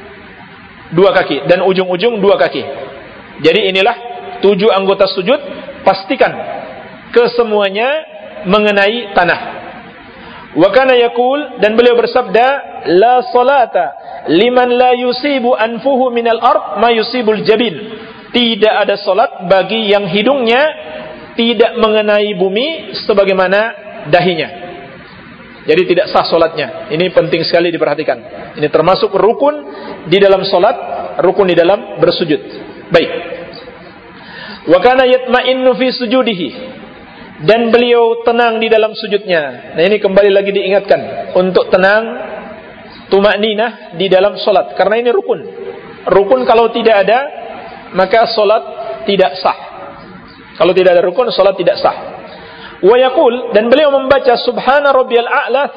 2 kaki, dan ujung-ujung 2 kaki. Jadi inilah 7 anggota sujud. Pastikan kesemuanya mengenai tanah. Wa kana yaqul, dan beliau bersabda, la salata liman la yusibu anfuhu minal ard ma yusibul jabin, tidak ada salat bagi yang hidungnya tidak mengenai bumi sebagaimana dahinya. Jadi tidak sah solatnya. Ini penting sekali diperhatikan. Ini termasuk rukun di dalam solat, rukun di dalam bersujud. Baik. Wa kana yatma'innu fi sujudihi, dan beliau tenang di dalam sujudnya. Nah, ini kembali lagi diingatkan untuk tenang, tumakninah di dalam solat, karena ini rukun. Rukun kalau tidak ada, maka solat tidak sah. Kalau tidak ada rukun, solat tidak sah. Wa yaqul, dan beliau membaca subhana rabbiyal a'la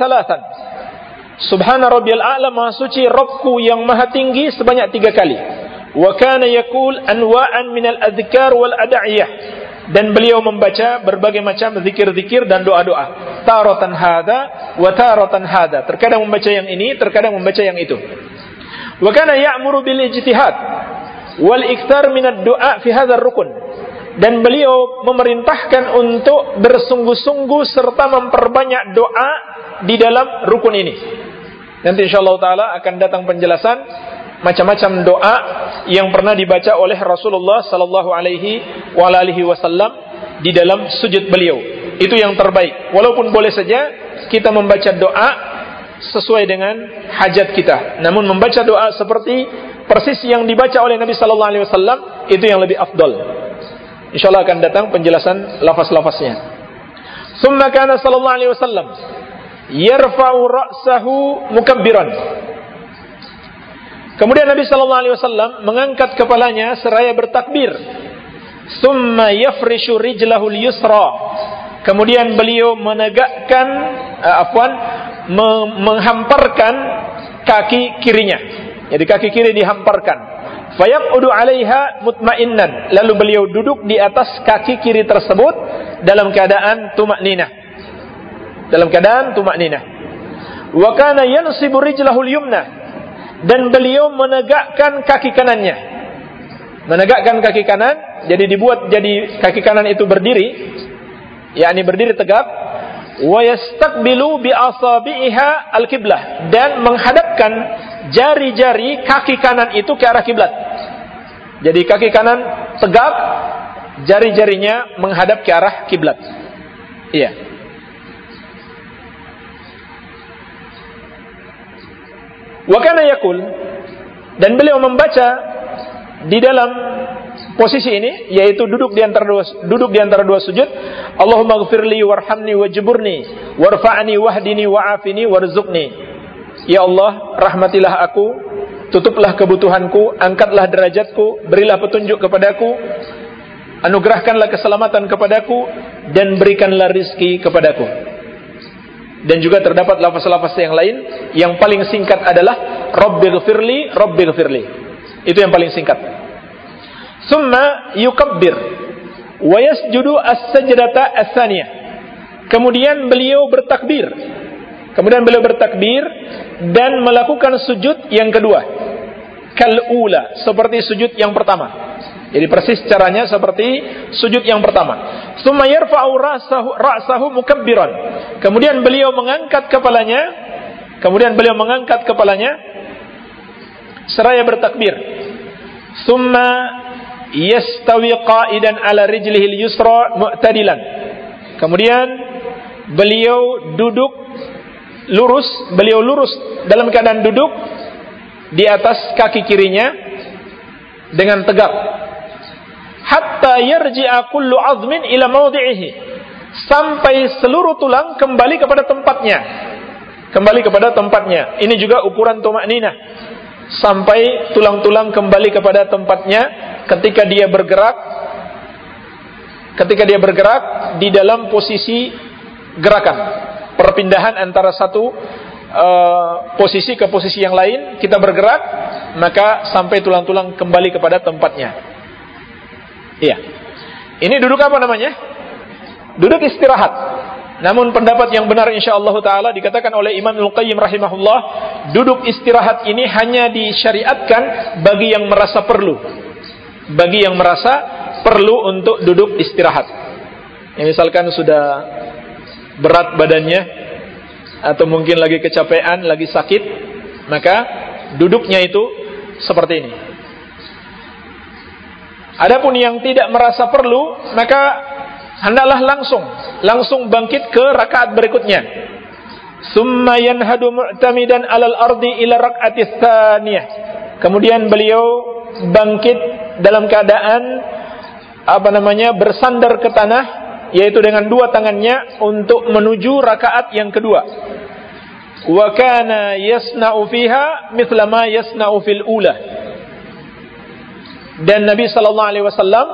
3. Subhana rabbiyal a'la, maha suci Rabbku yang maha tinggi, sebanyak 3 kali. Wa kana yaqul anwa'an minal adhkar wal ad'iyah, dan beliau membaca berbagai macam zikir-zikir dan doa-doa. Taratan hada wa taratan hada, terkadang membaca yang ini, terkadang membaca yang itu. Wa kana ya'muru bil ijtihad wal ikthar minad du'a fi hadzal rukun, dan beliau memerintahkan untuk bersungguh-sungguh serta memperbanyak doa di dalam rukun ini. Nanti insyaallah taala akan datang penjelasan macam-macam doa yang pernah dibaca oleh Rasulullah sallallahu alaihi wasallam di dalam sujud beliau. Itu yang terbaik. Walaupun boleh saja kita membaca doa sesuai dengan hajat kita, namun membaca doa seperti persis yang dibaca oleh Nabi sallallahu alaihi wasallam itu yang lebih afdal. Insyaallah akan datang penjelasan lafaz-lafaznya. Tsumma kana sallallahu alaihi wasallam yarfa'u ra'sahu mukabbiran. Kemudian Nabi sallallahu alaihi wasallam mengangkat kepalanya seraya bertakbir. Tsumma yafrishu rijlahul yusra. Kemudian beliau menegakkan menghamparkan kaki kirinya. Jadi kaki kiri dihamparkan. Fayaqudu 'alaiha mutma'innan, lalu beliau duduk di atas kaki kiri tersebut dalam keadaan tumakninah. Dalam keadaan tumakninah. Wa kana yansibu rijlahul yumna, dan beliau menegakkan kaki kanannya. Menegakkan kaki kanan, jadi dibuat jadi kaki kanan itu berdiri, yakni berdiri tegak. Wa yastaqbilu bi asabi'iha al-qiblah, dan menghadapkan jari-jari kaki kanan itu ke arah kiblat. Jadi kaki kanan tegak, jari-jarinya menghadap ke arah kiblat. Iya. Wa kana yaqul, dan beliau membaca di dalam posisi ini, yaitu duduk di antara dua sujud, Allahumma ighfirli warhamni wajburni warfa'ni wahdini wa'afini warzuqni. Ya Allah, rahmatilah aku, tutuplah kebutuhanku, angkatlah derajatku, berilah petunjuk kepadaku, anugerahkanlah keselamatan kepadaku, dan berikanlah rizki kepadaku. Dan juga terdapat lafaz-lafaz yang lain. Yang paling singkat adalah Rabbighfirli, Rabbighfirli. Itu yang paling singkat. Summa yukabbir wa yasjudu as-sajdata as-tsaniyah. Kemudian beliau bertakbir. Dan melakukan sujud yang kedua. Kal-ula, seperti sujud yang pertama. Jadi persis caranya seperti sujud yang pertama. Summa yarfa'u ra'sahu mukabbiran. Kemudian beliau mengangkat kepalanya seraya bertakbir. Summa yastawi qa'idan ala rijlihi al-yusra mu'tadilan. Kemudian beliau lurus dalam keadaan duduk di atas kaki kirinya dengan tegak. Hatta yarji'a kullu 'azmin ila mawdi'ihi, sampai seluruh tulang kembali kepada tempatnya. Ini juga ukuran tuma'ninah, sampai tulang-tulang kembali kepada tempatnya ketika dia bergerak di dalam posisi gerakan, perpindahan antara satu posisi ke posisi yang lain. Kita bergerak, maka sampai tulang-tulang kembali kepada tempatnya. Iya. Ini duduk apa namanya? Duduk istirahat. Namun pendapat yang benar insyaallah taala dikatakan oleh Imam Al-Qayyim rahimahullah, duduk istirahat ini hanya disyariatkan bagi yang merasa perlu. Bagi yang merasa perlu untuk duduk istirahat. Ya, misalkan sudah berat badannya, atau mungkin lagi kecapean, lagi sakit, maka duduknya itu seperti ini. Adapun yang tidak merasa perlu, maka hendaklah langsung bangkit ke rakaat berikutnya. Summa yanhadu mu'tamidan 'alal ardi ila rak'atis tsaniyah. Kemudian beliau bangkit dalam keadaan bersandar ke tanah, yaitu dengan dua tangannya untuk menuju rakaat yang kedua. Wa kana yasna'u fiha mithla ma yasna'u fil ula. Dan Nabi sallallahu alaihi wasallam,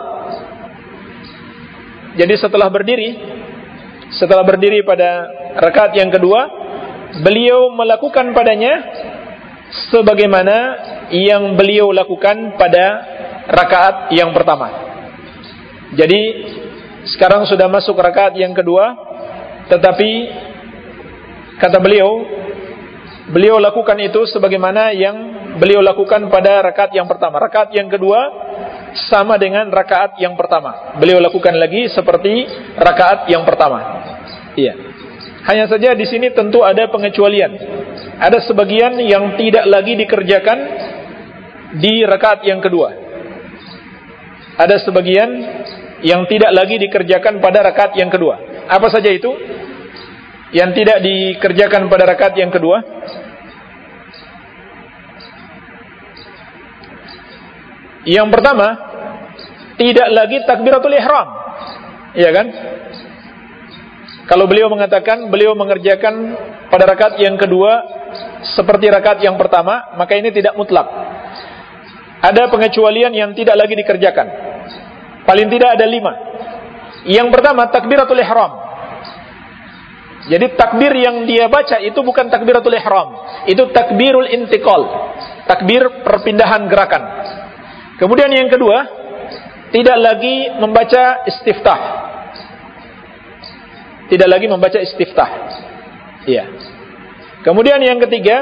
jadi setelah berdiri pada rakaat yang kedua, beliau melakukan padanya sebagaimana yang beliau lakukan pada rakaat yang pertama. Jadi sekarang sudah masuk rakaat yang kedua, tetapi kata beliau lakukan itu sebagaimana yang beliau lakukan pada rakaat yang pertama. Rakaat yang kedua sama dengan rakaat yang pertama. Beliau lakukan lagi seperti rakaat yang pertama. Iya. Hanya saja di sini tentu ada pengecualian. Ada sebagian yang tidak lagi dikerjakan di rakaat yang kedua. Ada sebagian yang tidak lagi dikerjakan pada rakaat yang kedua. Apa saja itu? Yang tidak dikerjakan pada rakaat yang kedua? Yang pertama, tidak lagi takbiratul ihram. Iya kan? Kalau beliau mengatakan beliau mengerjakan pada rakaat yang kedua seperti rakaat yang pertama, maka ini tidak mutlak. Ada pengecualian yang tidak lagi dikerjakan. Paling tidak ada 5. Yang pertama, takbiratul ihram. Jadi takbir yang dia baca itu bukan takbiratul ihram, itu takbirul intiqal, takbir perpindahan gerakan. Kemudian yang kedua, tidak lagi membaca istiftah. Tidak lagi membaca istiftah. Iya. Kemudian yang ketiga,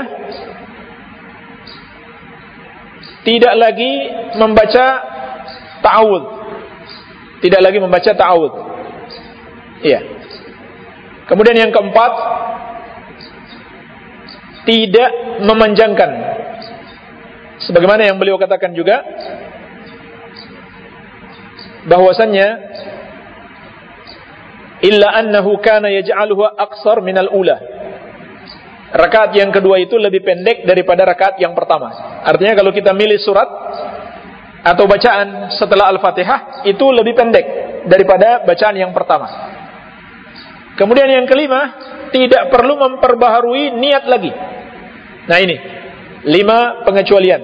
tidak lagi membaca ta'awudz. Tidak lagi membaca ta'awudz. Iya. Kemudian yang keempat, tidak memanjangkan. Sebagaimana yang beliau katakan juga, bahwasannya illa annahu kana yaj'aluha aqsar minal ula. Rakaat yang kedua itu lebih pendek daripada rakaat yang pertama. Artinya kalau kita milih surat atau bacaan setelah Al-Fatihah itu lebih pendek daripada bacaan yang pertama. Kemudian yang kelima, tidak perlu memperbaharui niat lagi. Nah ini 5 pengecualian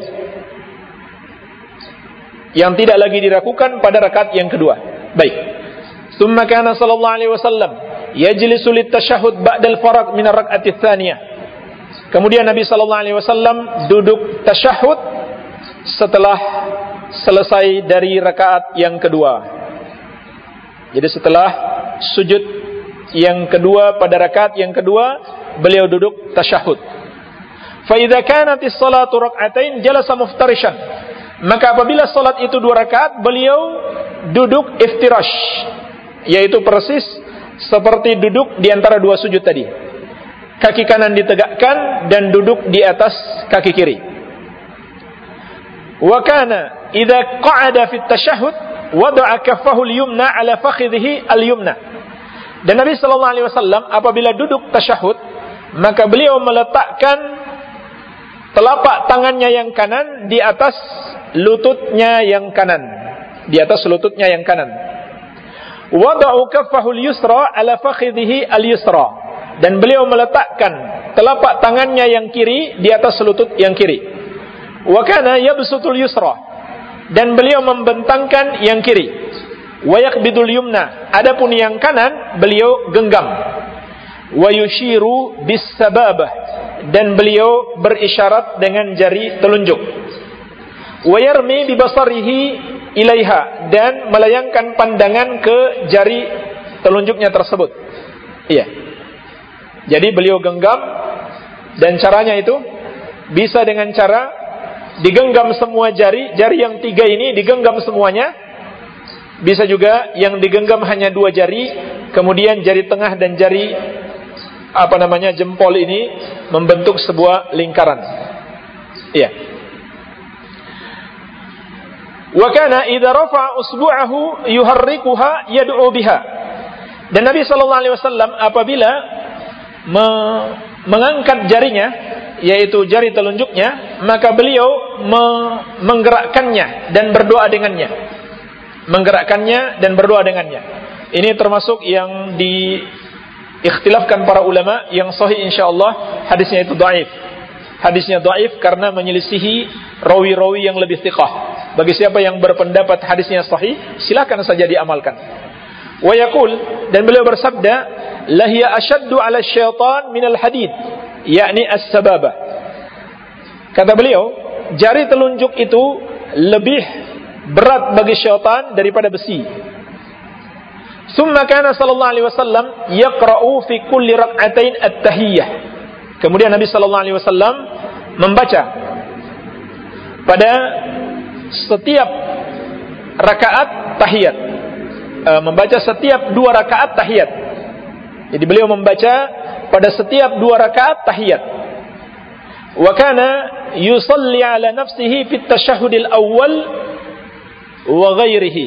yang tidak lagi dilakukan pada rakaat yang kedua. Baik. Tsumma kana sallallahu alaihi wasallam yajlisu lit-tasyahhud ba'da al-faragh min ar-rak'ati ats-tsaniyah. Kemudian Nabi sallallahu alaihi wasallam duduk tasyahud setelah selesai dari rakaat yang kedua. Jadi setelah sujud yang kedua pada rakaat yang kedua, beliau duduk tasyahud. Fa idza kanatis salatu rak'atain jalasa muftarishan. Maka apabila salat itu 2 rakaat, beliau duduk iftirash, yaitu persis seperti duduk di antara 2 sujud tadi. Kaki kanan ditegakkan dan duduk di atas kaki kiri. Wa kana idza qa'ada fi at-tashahhud wada'a kaffahu al-yumna 'ala fakhidhihi al-yumna. Dan Nabi sallallahu alaihi wasallam apabila duduk tasyahud, maka beliau meletakkan telapak tangannya yang kanan di atas lututnya yang kanan, di atas lututnya yang kanan. Wada'u kaffahu al-yusra 'ala fakhidhihi al-yusra. Dan beliau meletakkan telapak tangannya yang kiri di atas lutut yang kiri. Wa kana yabsutul yusra. Dan beliau membentangkan yang kiri. Wa yaqbidul yumna. Adapun yang kanan beliau genggam. Wa yushiru bis sababah. Dan beliau berisyarat dengan jari telunjuk. Wa yarmi bi basarihi ilaiha. Dan melayangkan pandangan ke jari telunjuknya tersebut. Iya. Jadi beliau genggam, dan caranya itu bisa dengan cara digenggam semua jari yang 3 ini digenggam semuanya. Bisa juga yang digenggam hanya 2 jari, kemudian jari tengah dan jari jempol ini membentuk sebuah lingkaran. Iya. Wa kana idza rafa'a usbu'ahu yuharrikuha yad'u biha. Dan Nabi sallallahu alaihi wasallam apabila mengangkat jarinya, yaitu jari telunjuknya, maka beliau menggerakkannya dan berdoa dengannya. Menggerakkannya dan berdoa dengannya. Ini termasuk yang diikhtilafkan para ulama. Yang sahih insyaallah hadisnya itu dhaif. Hadisnya dhaif karena menyelisihi rawi-rawi yang lebih thiqah. Bagi siapa yang berpendapat hadisnya sahih, silakan saja diamalkan. Wa yaqul, dan beliau bersabda, lahiya ashaddu 'ala syaitan minal hadid, yakni as-sababah. Kata beliau, jari telunjuk itu lebih berat bagi syaitan daripada besi. Tsumma kana sallallahu alaihi wasallam yaqra'u fi kulli rak'atain at-tahiyyah. Kemudian Nabi sallallahu alaihi wasallam membaca pada setiap rakaat tahiyat. Membaca setiap 2 rakaat tahiyat. Jadi beliau membaca pada setiap 2 rakaat tahiyat. Wa kana yusalli ala nafsihi fit tasyahhudil awwal wa ghairihi.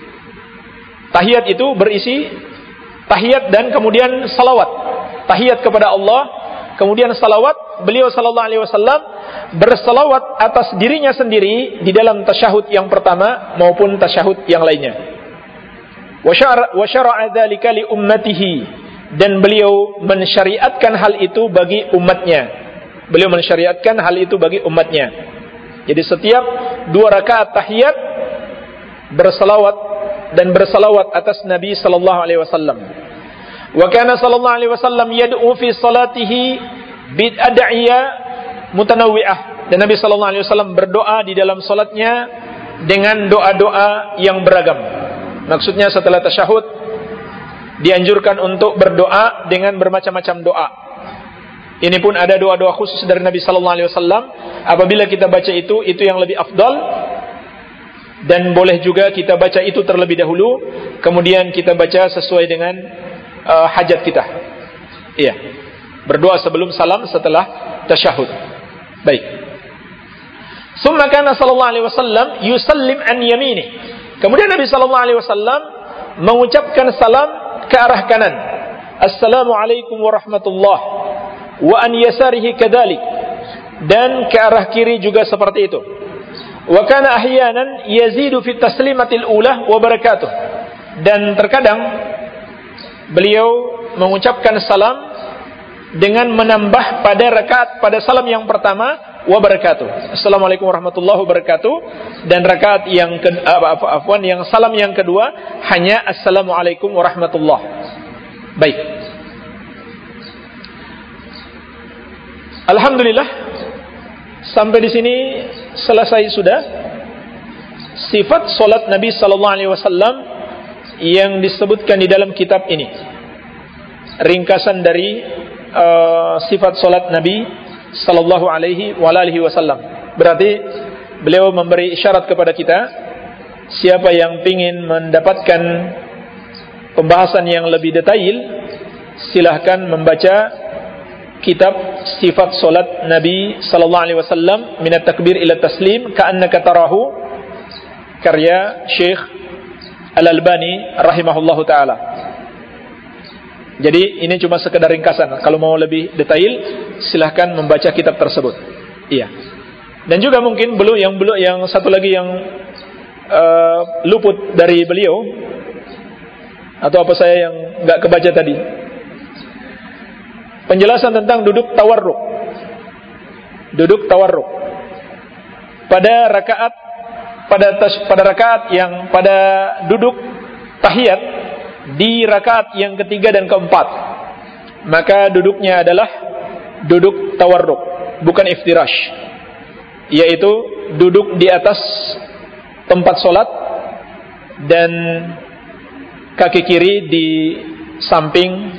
Tahiyat itu berisi tahiyat dan kemudian salawat. Tahiyat kepada Allah, kemudian salawat. Beliau sallallahu alaihi wasallam bersalawat atas dirinya sendiri di dalam tasyahud yang pertama maupun tasyahud yang lainnya. Wa syara'a dzalika li ummatihi, dan beliau mensyariatkan hal itu bagi umatnya. Beliau mensyariatkan hal itu bagi umatnya. Jadi setiap 2 rakaat tahiyat bersalawat dan bersalawat atas Nabi sallallahu alaihi wasallam. Wa kana sallallahu alaihi wasallam yad'u fi salatihi bi ad'iyah mutanawwi'ah. Dan Nabi sallallahu alaihi wasallam berdoa di dalam salatnya dengan doa-doa yang beragam. Maksudnya setelah tasyahud dianjurkan untuk berdoa dengan bermacam-macam doa. Ini pun ada doa-doa khusus dari Nabi sallallahu alaihi wasallam. Apabila kita baca itu yang lebih afdal, dan boleh juga kita baca itu terlebih dahulu, kemudian kita baca sesuai dengan hajat kita. Iya. Berdoa sebelum salam setelah tasyahud. Baik. Summa kana sallallahu alaihi wasallam yusallim an yaminih. Kemudian Nabi sallallahu alaihi wasallam mengucapkan salam ke arah kanan. Assalamualaikum warahmatullahi wa an yasarihi kadzalik. Dan ke arah kiri juga seperti itu. Wa kana ahyanan yazidu fi taslimatil ula wa barakatuh. Dan terkadang beliau mengucapkan salam dengan menambah pada salam yang pertama wa barakatuh. Assalamualaikum warahmatullahi wabarakatuh. Dan rakaat yang yang salam yang kedua hanya assalamualaikum warahmatullahi. Baik. Alhamdulillah, sampai di sini selesai sudah sifat salat Nabi sallallahu alaihi wasallam yang disebutkan di dalam kitab ini. Ringkasan dari sifat salat Nabi sallallahu alaihi wasallam. Berarti beliau memberi isyarat kepada kita, siapa yang ingin mendapatkan pembahasan yang lebih detail, silahkan membaca kitab sifat salat Nabi sallallahu alaihi wasallam min at-takbir ila taslim ka'annaka tarahu, karya Syekh Al-Albani rahimahullahu taala. Jadi ini cuma sekedar ringkasan. Kalau mau lebih detail, silahkan membaca kitab tersebut. Iya. Dan juga mungkin yang satu lagi yang luput dari beliau, atau apa saya yang nggak kebaca tadi, penjelasan tentang duduk tawarruk. Duduk tawarruk pada rakaat yang pada duduk tahiyat di rakaat yang ketiga dan keempat, maka duduknya adalah duduk tawarruk, bukan iftirash, yaitu duduk di atas tempat solat dan kaki kiri di samping,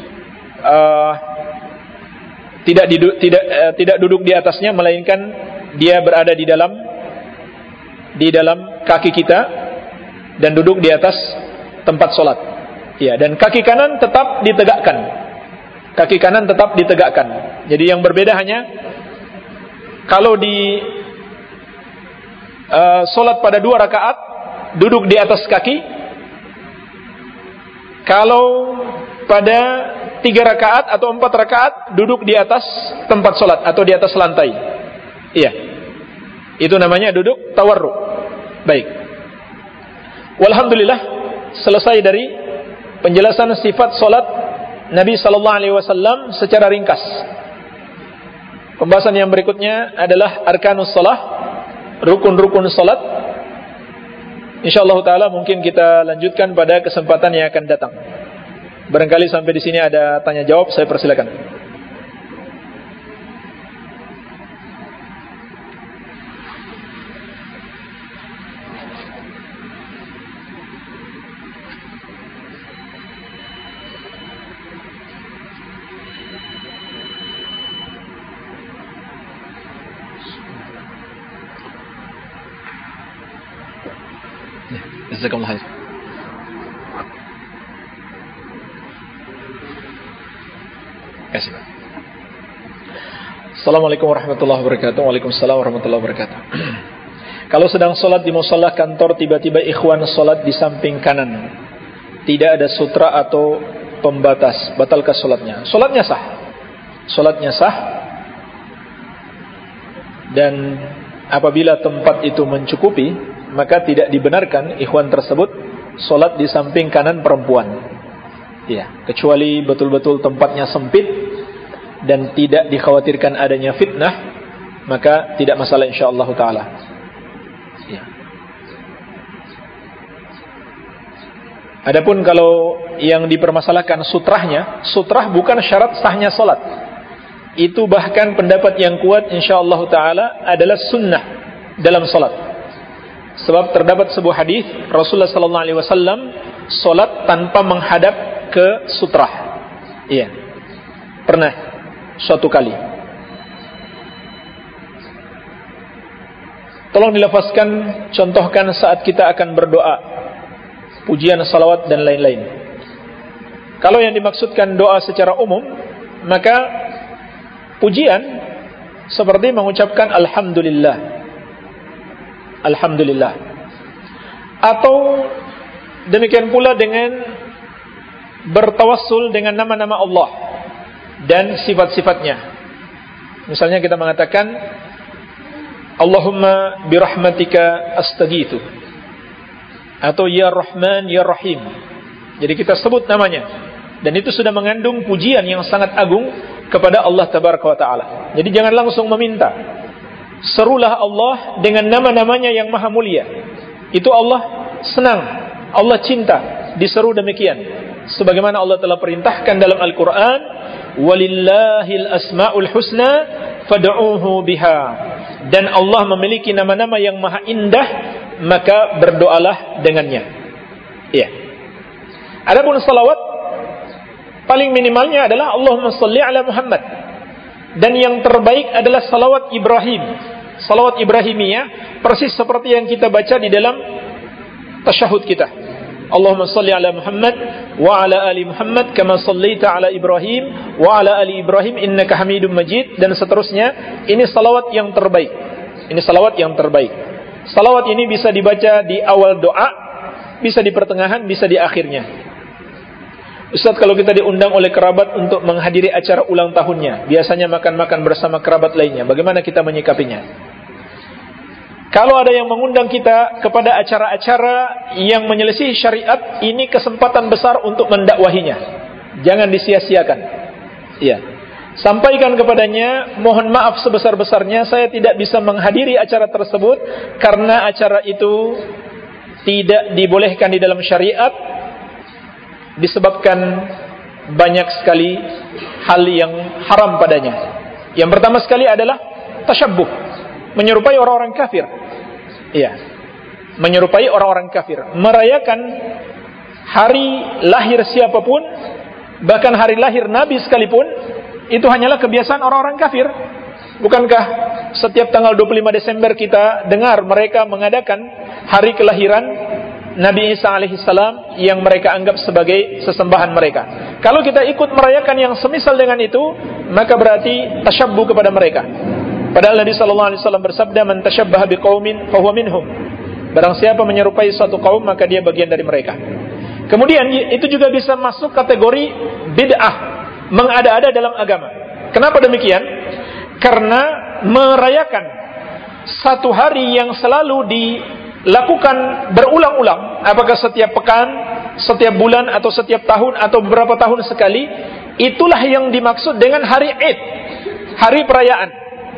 tidak duduk di atasnya, melainkan dia berada di dalam kaki kita dan duduk di atas tempat solat. Ya, dan kaki kanan tetap ditegakkan. Kaki kanan tetap ditegakkan. Jadi yang berbeda hanya kalau di solat pada 2 rakaat duduk di atas kaki. Kalau pada 3 rakaat atau 4 rakaat duduk di atas tempat solat atau di atas lantai. Iya. Itu namanya duduk tawarruk. Baik. Walhamdulillah, selesai dari penjelasan sifat solat Nabi sallallahu alaihi wasallam secara ringkas. Pembahasan yang berikutnya adalah arkanus shalah, rukun-rukun salat. Insyaallah taala mungkin kita lanjutkan pada kesempatan yang akan datang. Barangkali sampai di sini ada tanya jawab, saya persilakan. Jazakumullah khair. Kasih. Assalamualaikum warahmatullahi wabarakatuh. Waalaikumsalam warahmatullahi wabarakatuh. Kalau sedang sholat di musalla kantor, tiba-tiba ikhwan sholat di samping kanan, tidak ada sutra atau pembatas, batalkah sholatnya? Sholatnya sah. Sholatnya sah. Dan apabila tempat itu mencukupi, maka tidak dibenarkan ikhwan tersebut sholat di samping kanan perempuan. Ya, kecuali betul-betul tempatnya sempit dan tidak dikhawatirkan adanya fitnah, maka tidak masalah insyaallah taala. Ya. Adapun kalau yang dipermasalahkan sutrahnya, sutrah bukan syarat sahnya sholat. Itu bahkan pendapat yang kuat insyaallah taala adalah sunnah dalam sholat. Sebab terdapat sebuah hadis Rasulullah sallallahu alaihi wasallam salat tanpa menghadap ke sutrah. Iya. Pernah suatu kali. Tolong dilafazkan, contohkan saat kita akan berdoa, pujian, salawat dan lain-lain. Kalau yang dimaksudkan doa secara umum, maka pujian seperti mengucapkan alhamdulillah. Alhamdulillah. atau demikian pula dengan bertawassul dengan nama-nama Allah dan sifat-sifatnya. Misalnya kita mengatakan Allahumma birahmatika astagithu, atau ya Rahman ya Rahim. Jadi kita sebut namanya, dan itu sudah mengandung pujian yang sangat agung kepada Allah tabaraka wa taala. Jadi jangan langsung meminta, serulah Allah dengan nama-namanya yang maha mulia. Itu Allah senang, Allah cinta diseru demikian, sebagaimana Allah telah perintahkan dalam Al-Quran, walillahil asma'ul husna fad'uuhu biha. Dan Allah memiliki nama-nama yang maha indah, maka berdoalah dengannya. Iya. Adapun salawat, paling minimalnya adalah Allahumma salli ala Muhammad. Dan yang terbaik adalah salawat Ibrahim, salawat Ibrahimiyah, persis seperti yang kita baca di dalam tasyahud kita. Allahumma salli ala Muhammad wa ala ali Muhammad kama sallaita ala Ibrahim wa ala ali Ibrahim innaka Hamidum Majid, dan seterusnya. Ini salawat yang terbaik. Ini salawat yang terbaik. Salawat ini bisa dibaca di awal doa, bisa di pertengahan, bisa di akhirnya. Ustaz, kalau kita diundang oleh kerabat untuk menghadiri acara ulang tahunnya, biasanya makan-makan bersama kerabat lainnya, bagaimana kita menyikapinya? Kalau ada yang mengundang kita kepada acara-acara yang menyelisih syariat, ini kesempatan besar untuk mendakwahinya. Jangan disia-siakan. Iya. Sampaikan kepadanya, mohon maaf sebesar-besarnya saya tidak bisa menghadiri acara tersebut karena acara itu tidak dibolehkan di dalam syariat, disebabkan banyak sekali hal yang haram padanya. Yang pertama sekali adalah tasyabbuh, menyerupai orang-orang kafir. Iya, menyerupai orang-orang kafir, merayakan hari lahir siapapun, bahkan hari lahir Nabi sekalipun, itu hanyalah kebiasaan orang-orang kafir. Bukankah setiap tanggal 25 Desember kita dengar mereka mengadakan hari kelahiran Nabi Isa alaihissalam yang mereka anggap sebagai sesembahan mereka. Kalau kita ikut merayakan yang semisal dengan itu, maka berarti tasyabbuh kepada mereka. Padahal Nabi sallallahu alaihi wasallam bersabda, "Man tasyabbaha biqaumin fahuwa minhum." Barang siapa menyerupai suatu kaum, maka dia bagian dari mereka. Kemudian itu juga bisa masuk kategori bid'ah, mengada-ada dalam agama. Kenapa demikian? Karena merayakan satu hari yang selalu dilakukan berulang-ulang, apakah setiap pekan, setiap bulan, atau setiap tahun, atau beberapa tahun sekali, itulah yang dimaksud dengan hari Id, hari perayaan.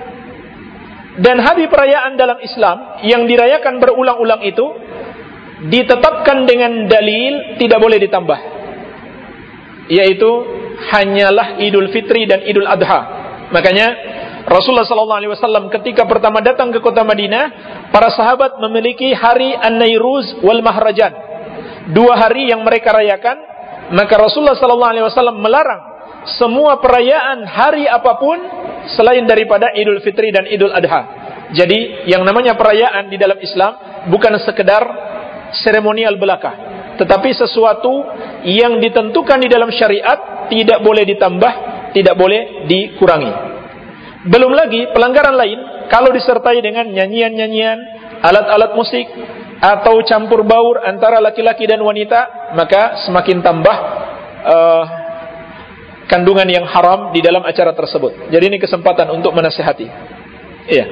Dan hari perayaan dalam Islam yang dirayakan berulang-ulang itu ditetapkan dengan dalil tidak boleh ditambah, yaitu hanyalah Idul Fitri dan Idul Adha. Makanya Rasulullah SAW ketika pertama datang ke kota Madinah, para sahabat memiliki hari An-Nairuz wal Mahrajan, 2 hari yang mereka rayakan. Maka Rasulullah SAW melarang semua perayaan hari apapun selain daripada Idul Fitri dan Idul Adha. Jadi yang namanya perayaan di dalam Islam bukan sekedar seremonial belaka, tetapi sesuatu yang ditentukan di dalam syariat, tidak boleh ditambah, tidak boleh dikurangi. Belum lagi pelanggaran lain, kalau disertai dengan nyanyian-nyanyian, alat-alat musik, atau campur baur antara laki-laki dan wanita, maka semakin tambah kandungan yang haram di dalam acara tersebut. Jadi ini kesempatan untuk menasihati. Iya.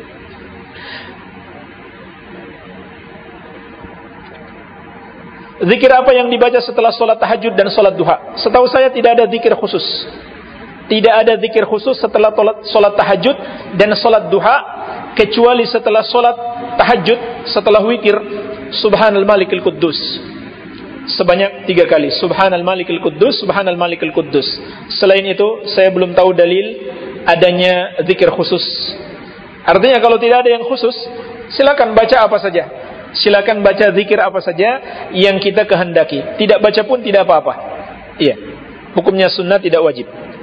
Zikir apa yang dibaca setelah solat tahajud dan solat duha? Setahu saya tidak ada zikir khusus. Tidak ada zikir khusus setelah solat tahajud dan solat duha, kecuali setelah solat tahajud, setelah witir, Subhanal Malikil Quddus, sebanyak 3 kali. Subhanal Malikil Quddus, Subhanal Malikil Quddus. Selain itu saya belum tahu dalil adanya zikir khusus. Artinya kalau tidak ada yang khusus, silakan baca apa saja. Silakan baca zikir apa saja yang kita kehendaki. Tidak baca pun tidak apa-apa. Iya. Hukumnya sunnah, tidak wajib.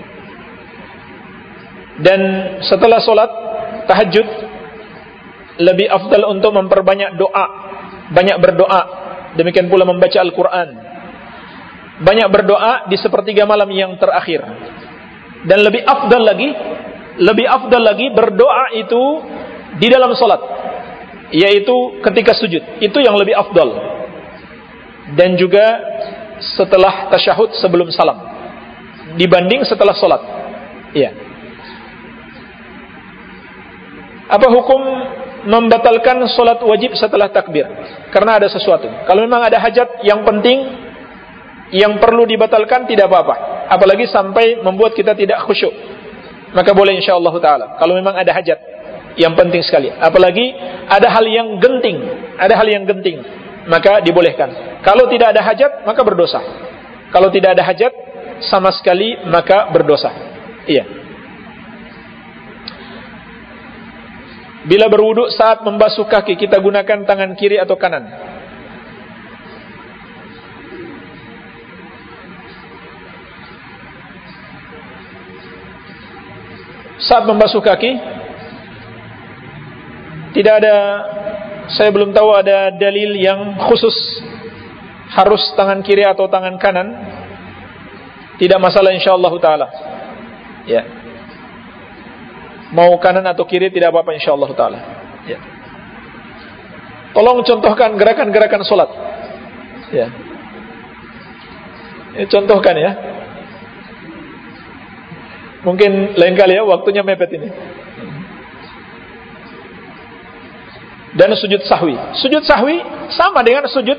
Dan setelah solat tahajud, lebih afdal untuk memperbanyak doa, banyak berdoa. Demikian pula membaca Al-Quran, banyak berdoa di sepertiga malam yang terakhir. Dan lebih afdal lagi berdoa itu di dalam solat. yaitu ketika sujud. Itu yang lebih afdal. Dan juga setelah tasyahud sebelum salam dibanding setelah salat. Iya. Apa hukum membatalkan salat wajib setelah takbir? Karena ada sesuatu. Kalau memang ada hajat yang penting yang perlu dibatalkan, tidak apa-apa. Apalagi sampai membuat kita tidak khusyuk, maka boleh insyaallah taala. Kalau memang ada hajat yang penting sekali, apalagi ada hal yang genting, maka dibolehkan. Kalau tidak ada hajat, maka berdosa. Kalau tidak ada hajat sama sekali, maka berdosa. Iya. Bila berwudu saat membasuh kaki, kita gunakan tangan kiri atau kanan? Saat membasuh kaki, tidak ada, saya belum tahu ada dalil yang khusus harus tangan kiri atau tangan kanan. Tidak masalah insyaallah taala. Ya. Mau kanan atau kiri tidak apa-apa insyaallah taala. Ya. Tolong contohkan gerakan-gerakan salat. Ya. Ini contohkan ya. Mungkin lain kali ya, waktunya mepet ini. Dan sujud sahwi. Sujud sahwi sama dengan sujud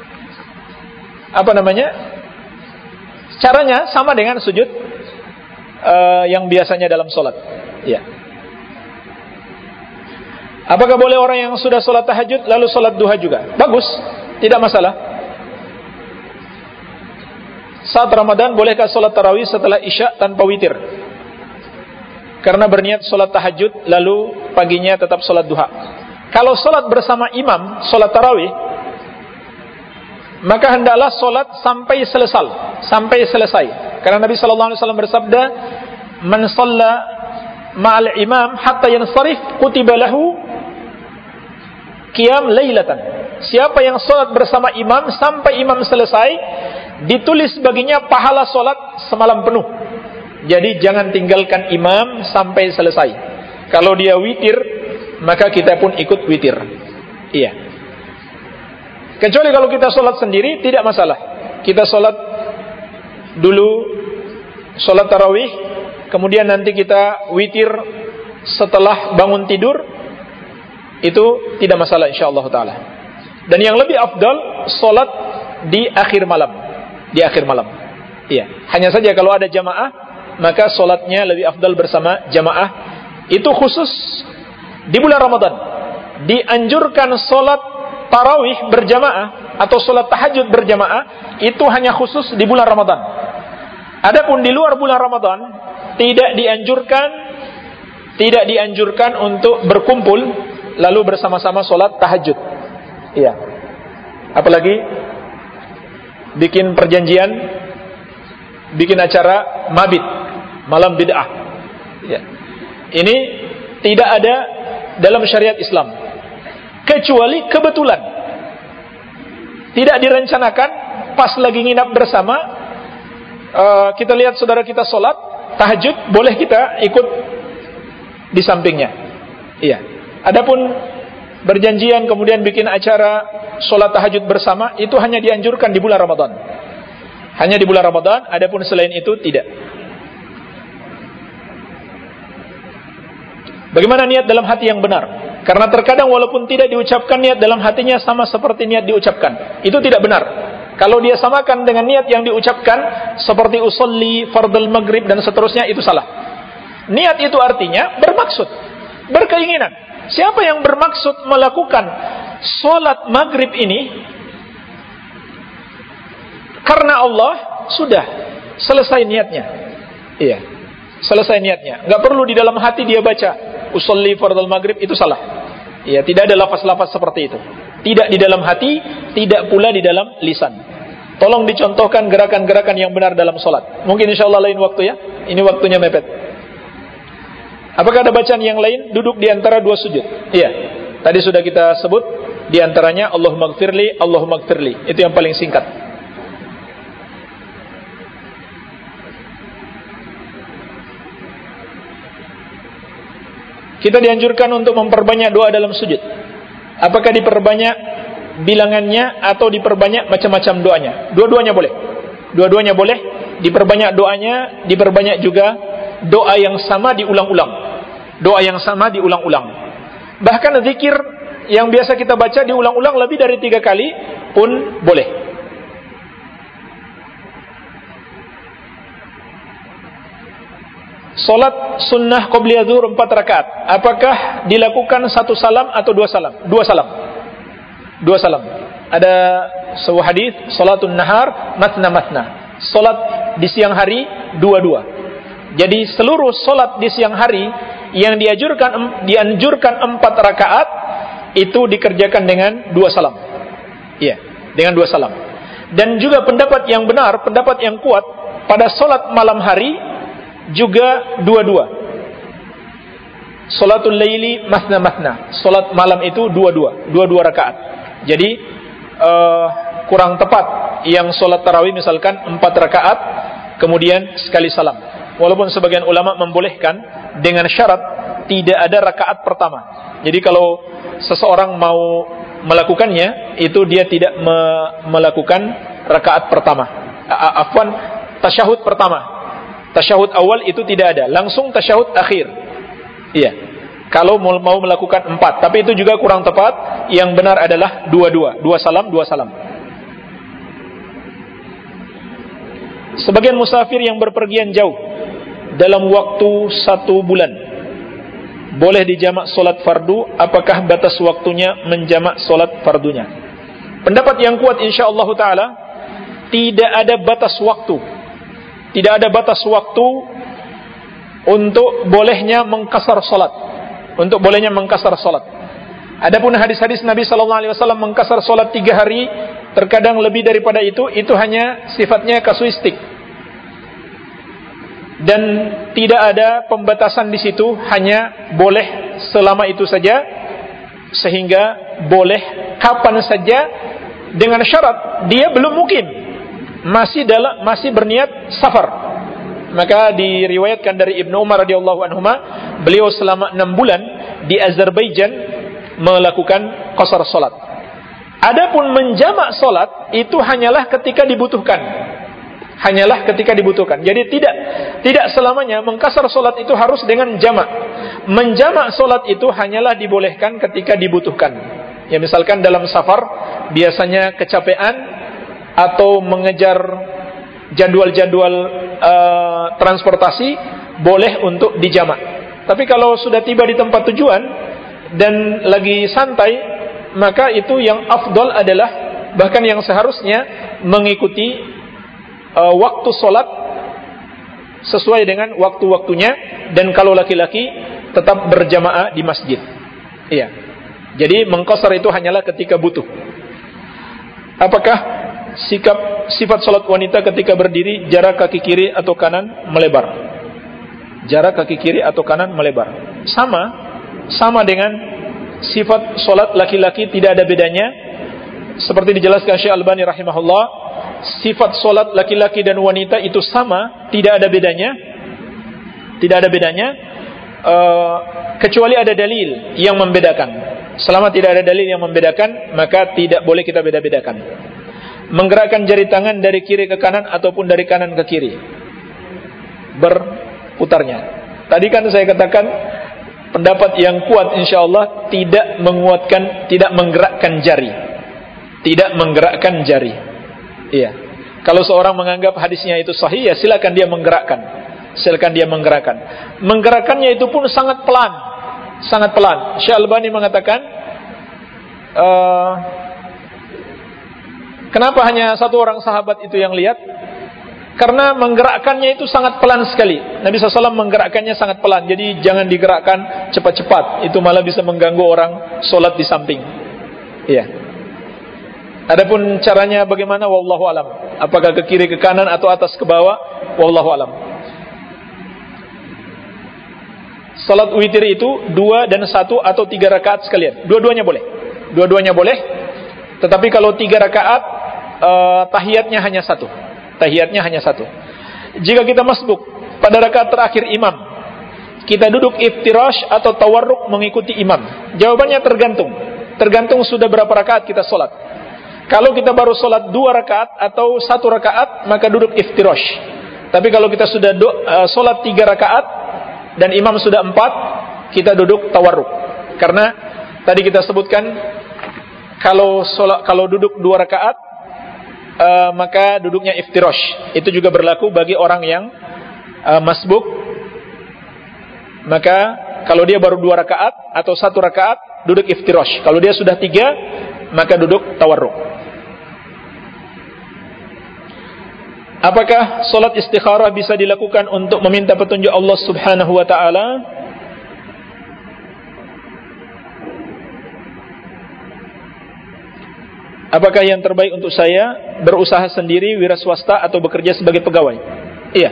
caranya sama dengan sujud yang biasanya dalam salat. Ya. Apakah boleh orang yang sudah salat tahajud lalu salat duha juga? Bagus, tidak masalah. Saat Ramadan bolehkah salat tarawih setelah isya tanpa witir? Karena berniat salat tahajud lalu paginya tetap salat duha. Kalau salat bersama imam salat tarawih, maka hendaklah salat sampai selesai. Karena Nabi sallallahu alaihi wasallam bersabda, "Man shalla ma'al imam hatta yansarif kutiba lahu qiyam lailatan." Siapa yang salat bersama imam sampai imam selesai, ditulis baginya pahala salat semalam penuh. Jadi jangan tinggalkan imam sampai selesai. Kalau dia witir, maka kita pun ikut witir. Iya. Kecuali kalau kita salat sendiri tidak masalah. Kita salat dulu salat tarawih, kemudian nanti kita witir setelah bangun tidur, itu tidak masalah insyaallah taala. Dan yang lebih afdal salat di akhir malam. Iya. Hanya saja kalau ada jamaah, maka salatnya lebih afdal bersama jamaah. Itu khusus di bulan Ramadan. Dianjurkan salat tarawih berjamaah atau salat tahajud berjamaah itu hanya khusus di bulan Ramadan. Adapun di luar bulan Ramadan tidak dianjurkan untuk berkumpul lalu bersama-sama salat tahajud. Iya. Apalagi bikin perjanjian, bikin acara mabit, malam bid'ah. Ya. Ini tidak ada dalam syariat Islam, kecuali kebetulan. Tidak direncanakan, pas lagi nginap bersama, kita lihat saudara kita sholat tahajud, boleh kita ikut di sampingnya. Iya. Adapun berjanjian kemudian bikin acara sholat tahajud bersama, itu hanya dianjurkan di bulan Ramadan. Hanya di bulan Ramadan, adapun selain itu tidak. Bagaimana niat dalam hati yang benar? Karena terkadang walaupun tidak diucapkan, niat dalam hatinya sama seperti niat diucapkan. Itu tidak benar. Kalau dia samakan dengan niat yang diucapkan, seperti usolli, fardal maghrib dan seterusnya, itu salah. Niat itu artinya bermaksud, berkeinginan. Siapa yang bermaksud melakukan sholat maghrib ini karena Allah, sudah selesai niatnya. Iya, selesai niatnya. Gak perlu di dalam hati dia baca usolli fardal maghrib, itu salah. Iya, tidak ada lafaz-lafaz seperti itu. Tidak di dalam hati, tidak pula di dalam lisan. Tolong dicontohkan gerakan-gerakan yang benar dalam sholat. Mungkin insyaallah lain waktu ya. Ini waktunya mepet. Apakah ada bacaan yang lain? Duduk di antara dua sujud. Iya. Tadi sudah kita sebut. Di antaranya Allahumma gfirli, Allahumma gfirli. Itu yang paling singkat. Kita dianjurkan untuk memperbanyak doa dalam sujud. Apakah diperbanyak bilangannya atau diperbanyak macam-macam doanya? Dua-duanya boleh. Dua-duanya boleh. Diperbanyak doanya, diperbanyak juga doa yang sama diulang-ulang. Doa yang sama diulang-ulang. Bahkan zikir yang biasa kita baca diulang-ulang lebih dari 3 kali pun boleh. Salat sunnah qobliyah zuhur 4 rakaat, apakah dilakukan 1 salam atau 2 salam? 2 salam. 2 salam. Ada sebuah hadis, salatun nahar matna. Salat di siang hari 2. Jadi seluruh salat di siang hari yang dianjurkan 4 rakaat itu dikerjakan dengan 2 salam. Iya, dengan 2 salam. Dan juga pendapat yang benar, pendapat yang kuat pada salat malam hari juga 2. Salatul laili matna. Salat malam itu 2 rakaat. Jadi kurang tepat yang salat tarawih misalkan 4 rakaat kemudian sekali salam. Walaupun sebagian ulama membolehkan dengan syarat tidak ada rakaat pertama. Jadi kalau seseorang mau melakukannya itu dia tidak melakukan rakaat pertama. Tasyahud pertama. Tasyahud awal itu tidak ada, langsung tasyahud akhir. Iya. Kalau mau melakukan 4, tapi itu juga kurang tepat. Yang benar adalah 2 salam. Sebagian musafir yang berpergian jauh dalam waktu 1 bulan boleh dijamak solat fardu, apakah batas waktunya menjamak solat fardunya? Pendapat yang kuat insyaallah ta'ala tidak ada batas waktu. Tidak ada batas waktu untuk bolehnya mengkasar salat. Adapun hadis-hadis Nabi sallallahu alaihi wasallam mengkasar salat 3 hari, terkadang lebih daripada itu hanya sifatnya kasuistik. Dan tidak ada pembatasan di situ, hanya boleh selama itu saja, sehingga boleh kapan saja dengan syarat dia belum mukim. Masih berniat safar. Maka diriwayatkan dari Ibnu Umar radhiyallahu anhuma, beliau selama 6 bulan di Azerbaijan melakukan qasar salat. Adapun menjamak salat itu hanyalah ketika dibutuhkan. Jadi tidak selamanya mengkasar salat itu harus dengan jamak. Menjamak salat itu hanyalah dibolehkan ketika dibutuhkan. Ya misalkan dalam safar biasanya kecapean atau mengejar jadwal-jadwal transportasi, boleh untuk dijamak. Tapi kalau sudah tiba di tempat tujuan dan lagi santai, maka itu yang afdal adalah, bahkan yang seharusnya, mengikuti waktu solat sesuai dengan waktu-waktunya. Dan kalau laki-laki tetap berjamaah di masjid. Iya. Jadi mengqasar itu hanyalah ketika butuh. Apakah sifat salat wanita ketika berdiri jarak kaki kiri atau kanan melebar? Jarak kaki kiri atau kanan melebar. Sama dengan sifat salat laki-laki, tidak ada bedanya. Seperti dijelaskan Syekh Albani rahimahullah, sifat salat laki-laki dan wanita itu sama, tidak ada bedanya. Kecuali ada dalil yang membedakan. Selama tidak ada dalil yang membedakan, maka tidak boleh kita beda-bedakan. Menggerakkan jari tangan dari kiri ke kanan ataupun dari kanan ke kiri, berputarnya. Tadi kan saya katakan pendapat yang kuat insyaallah tidak menggerakkan jari. Iya. Kalau seorang menganggap hadisnya itu sahih, ya silakan dia menggerakkan. Menggerakkannya itu pun sangat pelan. Syekh Albani mengatakan, kenapa hanya 1 orang sahabat itu yang lihat? Karena menggerakkannya itu sangat pelan sekali. Nabi SAW menggerakkannya sangat pelan. Jadi jangan digerakkan cepat-cepat. Itu malah bisa mengganggu orang solat di samping. Iya. Adapun caranya bagaimana, wallahu alam. Apakah ke kiri ke kanan atau atas ke bawah, wallahu alam. Salat witir itu 2 dan 1 atau 3 rakaat sekalian. Dua-duanya boleh. Tetapi kalau 3 rakaat, tahiyatnya hanya 1. Jika kita masbuk pada rakaat terakhir imam, kita duduk iftirash atau tawarruk mengikuti imam? Jawabannya tergantung tergantung sudah berapa rakaat kita sholat. Kalau kita baru sholat 2 rakaat atau 1 rakaat, maka duduk iftirash. Tapi kalau kita sudah sholat 3 rakaat dan imam sudah 4, kita duduk tawarruk. Karena tadi kita sebutkan kalau duduk 2 rakaat, maka duduknya iftirash. Itu juga berlaku bagi orang yang masbuk. Maka kalau dia baru 2 rakaat atau 1 rakaat, duduk iftirash. Kalau dia sudah 3, maka duduk tawarruk. Apakah solat istikharah bisa dilakukan untuk meminta petunjuk Allah Subhanahu wa ta'ala? Apakah yang terbaik untuk saya berusaha sendiri, wira swasta, atau bekerja sebagai pegawai? Iya.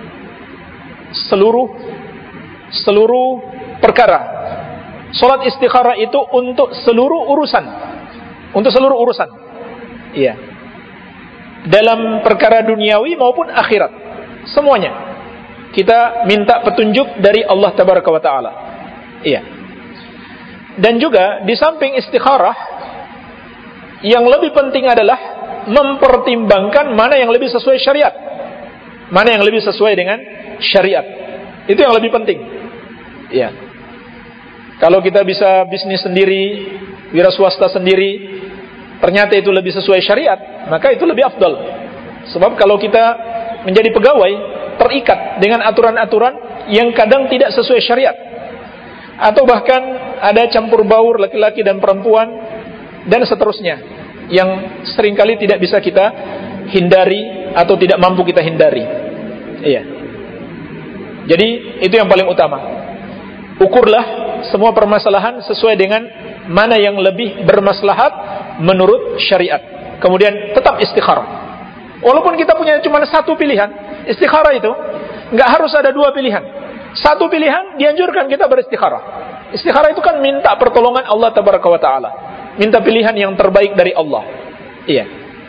Seluruh perkara. Salat istikharah itu untuk seluruh urusan. Untuk seluruh urusan. Iya. Dalam perkara duniawi maupun akhirat. Semuanya. Kita minta petunjuk dari Allah Tabaraka wa Ta'ala. Iya. Dan juga di samping istikharah, yang lebih penting adalah mempertimbangkan mana yang lebih sesuai syariat. Mana yang lebih sesuai dengan syariat. Itu yang lebih penting. Iya. Kalau kita bisa bisnis sendiri, wira swasta sendiri, ternyata itu lebih sesuai syariat, maka itu lebih afdal. Sebab kalau kita menjadi pegawai, terikat dengan aturan-aturan yang kadang tidak sesuai syariat, atau bahkan ada campur baur laki-laki dan perempuan, dan seterusnya, yang seringkali tidak bisa kita hindari atau tidak mampu kita hindari. Iya. Jadi itu yang paling utama. Ukurlah semua permasalahan sesuai dengan mana yang lebih bermaslahat menurut syariat. Kemudian tetap istikharah. Walaupun kita punya cuma 1 pilihan, istikharah itu nggak harus ada 2 pilihan. 1 pilihan dianjurkan kita beristikharah. Istikharah itu kan minta pertolongan Allah Tabaraka wa Ta'ala, minta pilihan yang terbaik dari Allah. Iya.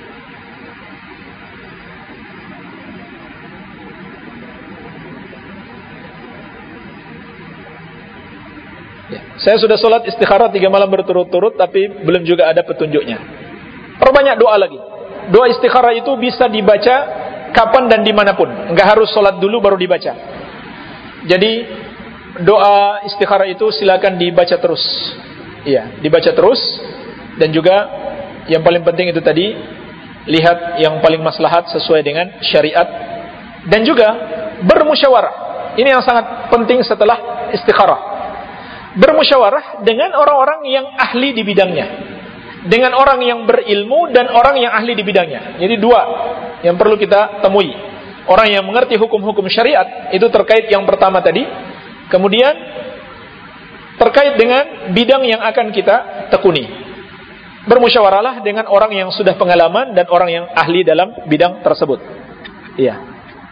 Saya sudah sholat istikharah 3 malam berturut-turut, tapi belum juga ada petunjuknya. Perbanyak doa lagi. Doa istikharah itu bisa dibaca kapan dan dimanapun. Nggak harus sholat dulu baru dibaca. Jadi doa istikharah itu silakan dibaca terus. Iya, dibaca terus. Dan juga yang paling penting itu tadi, lihat yang paling maslahat sesuai dengan syariat. Dan juga bermusyawarah. Ini yang sangat penting setelah istikharah. Bermusyawarah dengan orang-orang yang ahli di bidangnya, dengan orang yang berilmu dan orang yang ahli di bidangnya. Jadi 2 yang perlu kita temui. Orang yang mengerti hukum-hukum syariat, itu terkait yang pertama tadi. Kemudian terkait dengan bidang yang akan kita tekuni. Bermusyawarahlah dengan orang yang sudah pengalaman dan orang yang ahli dalam bidang tersebut. Iya.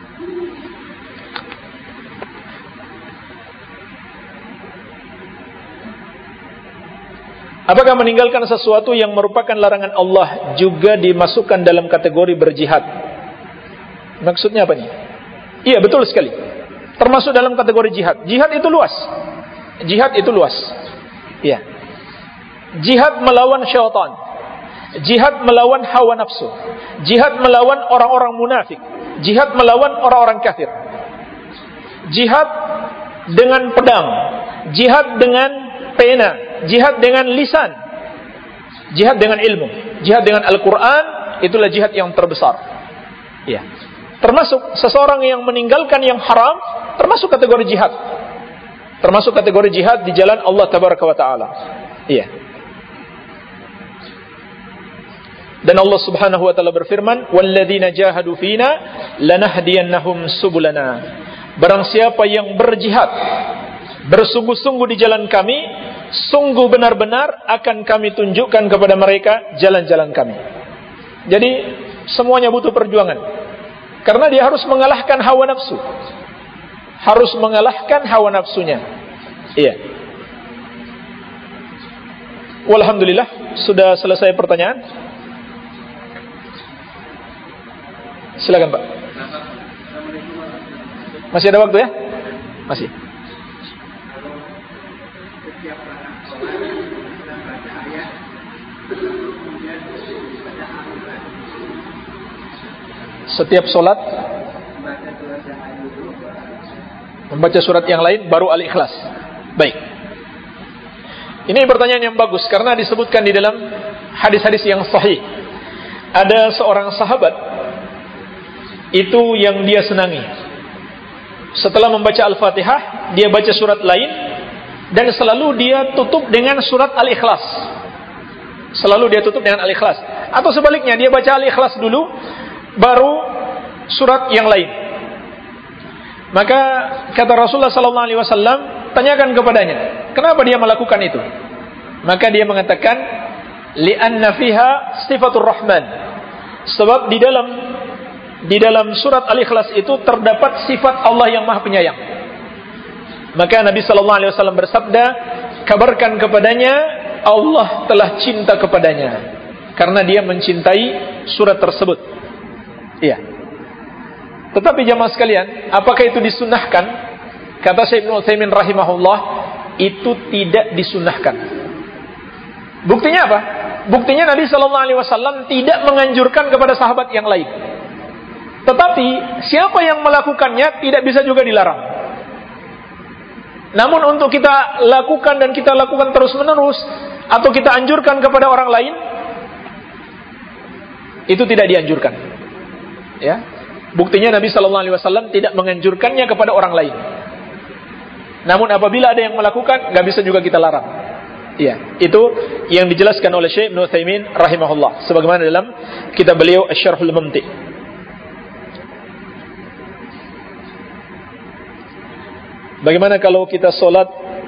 Apakah meninggalkan sesuatu yang merupakan larangan Allah juga dimasukkan dalam kategori berjihad? Maksudnya apa nih? Iya, betul sekali. Termasuk dalam kategori jihad. Jihad itu luas. Jihad itu luas. Iya. Jihad melawan syaitan. Jihad melawan hawa nafsu. Jihad melawan orang-orang munafik. Jihad melawan orang-orang kafir. Jihad dengan pedang. Jihad dengan pena. Jihad dengan lisan, jihad dengan ilmu, jihad dengan Al-Quran, itulah jihad yang terbesar. Ya. Termasuk seseorang yang meninggalkan yang haram, termasuk kategori jihad. Termasuk kategori jihad di jalan Allah Tabaraka wa Ta'ala. Iya. Dan Allah Subhanahu wa Ta'ala berfirman, "Walladzina jahadu fina lanahdiyannahum subulana." Barang siapa yang berjihad, bersungguh-sungguh di jalan kami, sungguh benar-benar akan kami tunjukkan kepada mereka jalan-jalan kami. Jadi semuanya butuh perjuangan. Karena dia harus mengalahkan hawa nafsu. Harus mengalahkan hawa nafsunya. Iya. Walhamdulillah, sudah selesai pertanyaan. Silakan Pak. Masih ada waktu ya? Masih. Setiap sholat membaca surat yang lain baru Al-Ikhlas. Baik. Ini pertanyaan yang bagus karena disebutkan di dalam hadis-hadis yang sahih. Ada seorang sahabat itu yang dia senangi. Setelah membaca Al-Fatihah, dia baca surat lain dan selalu dia tutup dengan surat Al-Ikhlas. Selalu dia tutup dengan Al-Ikhlas. Atau sebaliknya, dia baca Al-Ikhlas dulu baru surat yang lain. Maka kata Rasulullah sallallahu alaihi wasallam, tanyakan kepadanya, kenapa dia melakukan itu? Maka dia mengatakan, li'anna fiha sifatur rahman. Sebab di dalam surat Al-Ikhlas itu terdapat sifat Allah yang Maha Penyayang. Maka Nabi sallallahu alaihi wasallam bersabda, kabarkan kepadanya Allah telah cinta kepadanya karena dia mencintai surat tersebut. Iya. Tetapi jamaah sekalian, apakah itu disunahkan? Kata Syekh Ibnu Utsaimin rahimahullah, itu tidak disunahkan. Buktinya apa? Buktinya Nabi sallallahu alaihi wasallam tidak menganjurkan kepada sahabat yang lain. Tetapi siapa yang melakukannya tidak bisa juga dilarang. Namun untuk kita lakukan dan kita lakukan terus-menerus atau kita anjurkan kepada orang lain, itu tidak dianjurkan. Ya. Buktinya Nabi sallallahu alaihi wasallam tidak menganjurkannya kepada orang lain. Namun apabila ada yang melakukan, enggak bisa juga kita larang. Iya, itu yang dijelaskan oleh Syekh Ibnu Utsaimin rahimahullah sebagaimana dalam kitab beliau Asy-Syarhul Mumti'. Bagaimana kalau kita sholat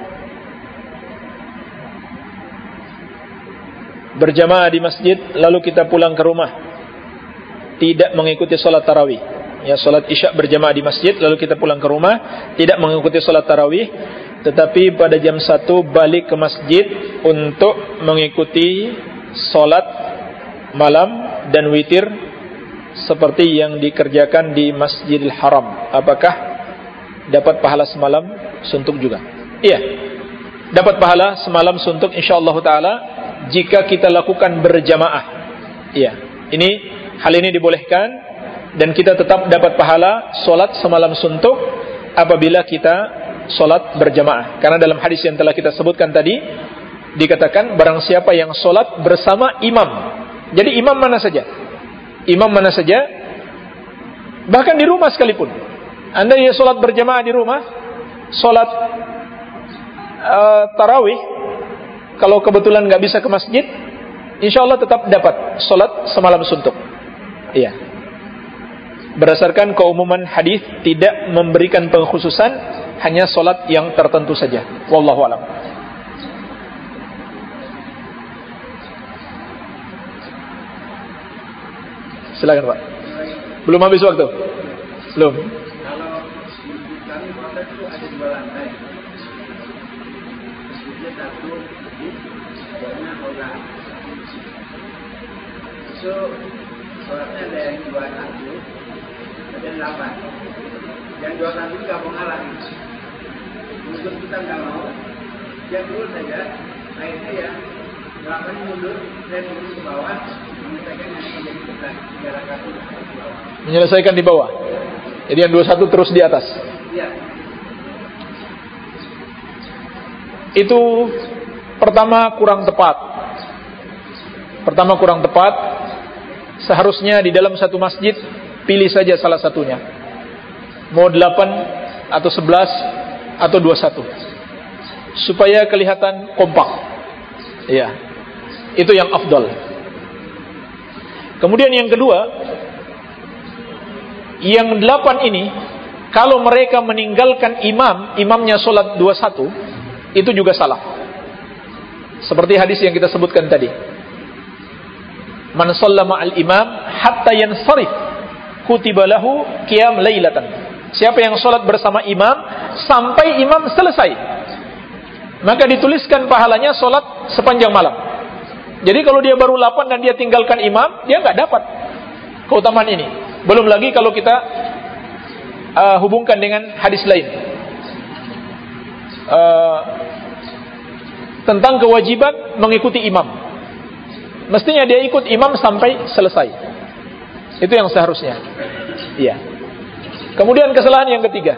berjamaah di masjid lalu kita pulang ke rumah, tidak mengikuti sholat tarawih? Ya, sholat isya berjamaah di masjid lalu kita pulang ke rumah, tidak mengikuti sholat tarawih, tetapi pada jam 1 balik ke masjid untuk mengikuti sholat malam dan witir seperti yang dikerjakan di Masjidil Haram. Apakah dapat pahala semalam suntuk juga? Iya, dapat pahala semalam suntuk insyaallah taala jika kita lakukan berjamaah. Iya, hal ini dibolehkan dan kita tetap dapat pahala solat semalam suntuk apabila kita solat berjamaah. Karena dalam hadis yang telah kita sebutkan tadi dikatakan barang siapa yang solat bersama imam. Jadi imam mana saja, bahkan di rumah sekalipun. Anda ya solat berjamaah di rumah, solat tarawih, kalau kebetulan nggak bisa ke masjid, insya Allah tetap dapat solat semalam suntuk. Iya. Berdasarkan keumuman hadis tidak memberikan pengkhususan, hanya solat yang tertentu saja. Wallahu a'lam. Silakan Pak. Belum habis waktu? Belum. So, sholatnya ada yang 21, ada yang 8. Yang 21 nggak mau ngalah. Mungkin kita nggak mau, dia dulu saja. Akhirnya ya, 8 mundur, saya turun ke bawah, menyelesaikan yang menjadi 3 rakaat di bawah. Menyelesaikan di bawah. Jadi yang 21 terus di atas. Iya. Itu pertama kurang tepat. Seharusnya di dalam satu masjid pilih saja salah satunya. Mau 8 atau 11 atau 21. Supaya kelihatan kompak. Iya. Itu yang afdal. Kemudian yang kedua, yang 8 ini kalau mereka meninggalkan imamnya sholat 21, itu juga salah. Seperti hadis yang kita sebutkan tadi. Man shallama al-imam hatta yansarif kutiba lahu qiyam lailatan. Siapa yang sholat bersama imam sampai imam selesai, maka dituliskan pahalanya sholat sepanjang malam. Jadi kalau dia baru 8 dan dia tinggalkan imam, dia nggak dapat keutamaan ini. Belum lagi kalau kita hubungkan dengan hadis lain tentang kewajiban mengikuti imam. Mestinya dia ikut imam sampai selesai. Itu yang seharusnya. Iya. Kemudian kesalahan yang ketiga,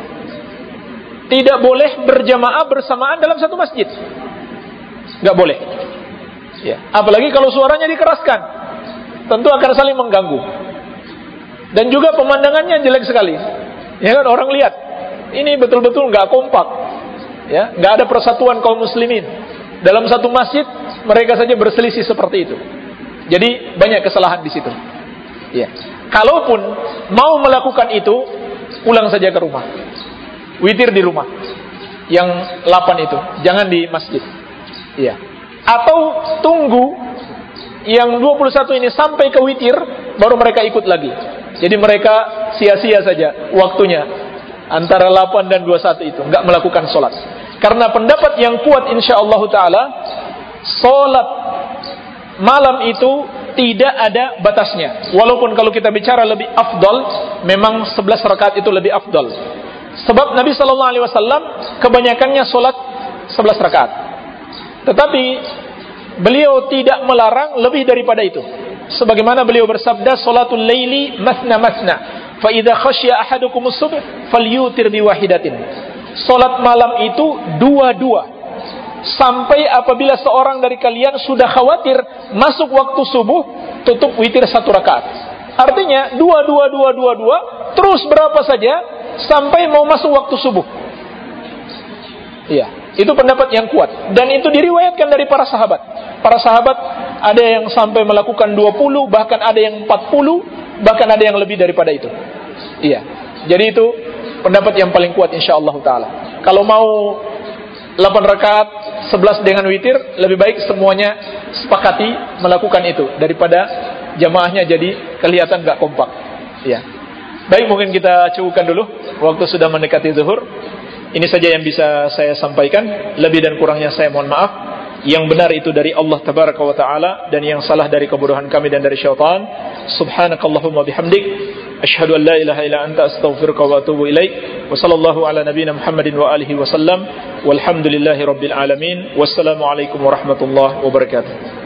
tidak boleh berjamaah bersamaan dalam satu masjid. Nggak boleh. Ya. Apalagi kalau suaranya dikeraskan, tentu akan saling mengganggu. Dan juga pemandangannya jelek sekali. Ya kan, orang lihat ini betul-betul nggak kompak. Ya, nggak ada persatuan kaum muslimin. Dalam satu masjid mereka saja berselisih seperti itu. Jadi banyak kesalahan di situ. Ya. Kalaupun mau melakukan itu, pulang saja ke rumah. Witir di rumah. Yang 8 itu, jangan di masjid. Iya. Atau tunggu yang 21 ini sampai ke witir, baru mereka ikut lagi. Jadi mereka sia-sia saja waktunya antara 8 dan 21 itu, enggak melakukan sholat. Karena pendapat yang kuat insyaallah ta'ala, sholat malam itu tidak ada batasnya. Walaupun kalau kita bicara lebih afdal, memang 11 rakaat itu lebih afdal. Sebab Nabi SAW kebanyakannya sholat 11 rakaat. Tetapi beliau tidak melarang lebih daripada itu. Sebagaimana beliau bersabda, sholatul laili masna masna, fa idza khasya ahadukumus subh falyutir biwahidatin. Salat malam itu dua-dua. Sampai apabila seorang dari kalian sudah khawatir masuk waktu subuh, tutup witir 1 rakaat. Artinya dua, terus berapa saja sampai mau masuk waktu subuh. Iya, itu pendapat yang kuat. Dan itu diriwayatkan dari para sahabat. Para sahabat ada yang sampai melakukan 20, bahkan ada yang 40, bahkan ada yang lebih daripada itu. Iya. Jadi itu pendapat yang paling kuat insyaallah taala. Kalau mau 8 rakaat 11 dengan witir, lebih baik semuanya sepakati melakukan itu daripada jamaahnya jadi kelihatan gak kompak. Iya. Baik, mungkin kita cukupkan dulu, waktu sudah mendekati zuhur. Ini saja yang bisa saya sampaikan. Lebih dan kurangnya saya mohon maaf. Yang benar itu dari Allah tabaraka wa taala, dan yang salah dari kebodohan kami dan dari syaitan. Subhanakallahumma bihamdik, asyhadu an la ilaha illa anta, astaghfiruka wa atubu ilaik. Wa sallallahu ala nabiyyina Muhammadin wa alihi wasallam. Walhamdulillahi rabbil alamin. Wassalamu alaikum warahmatullahi wabarakatuh.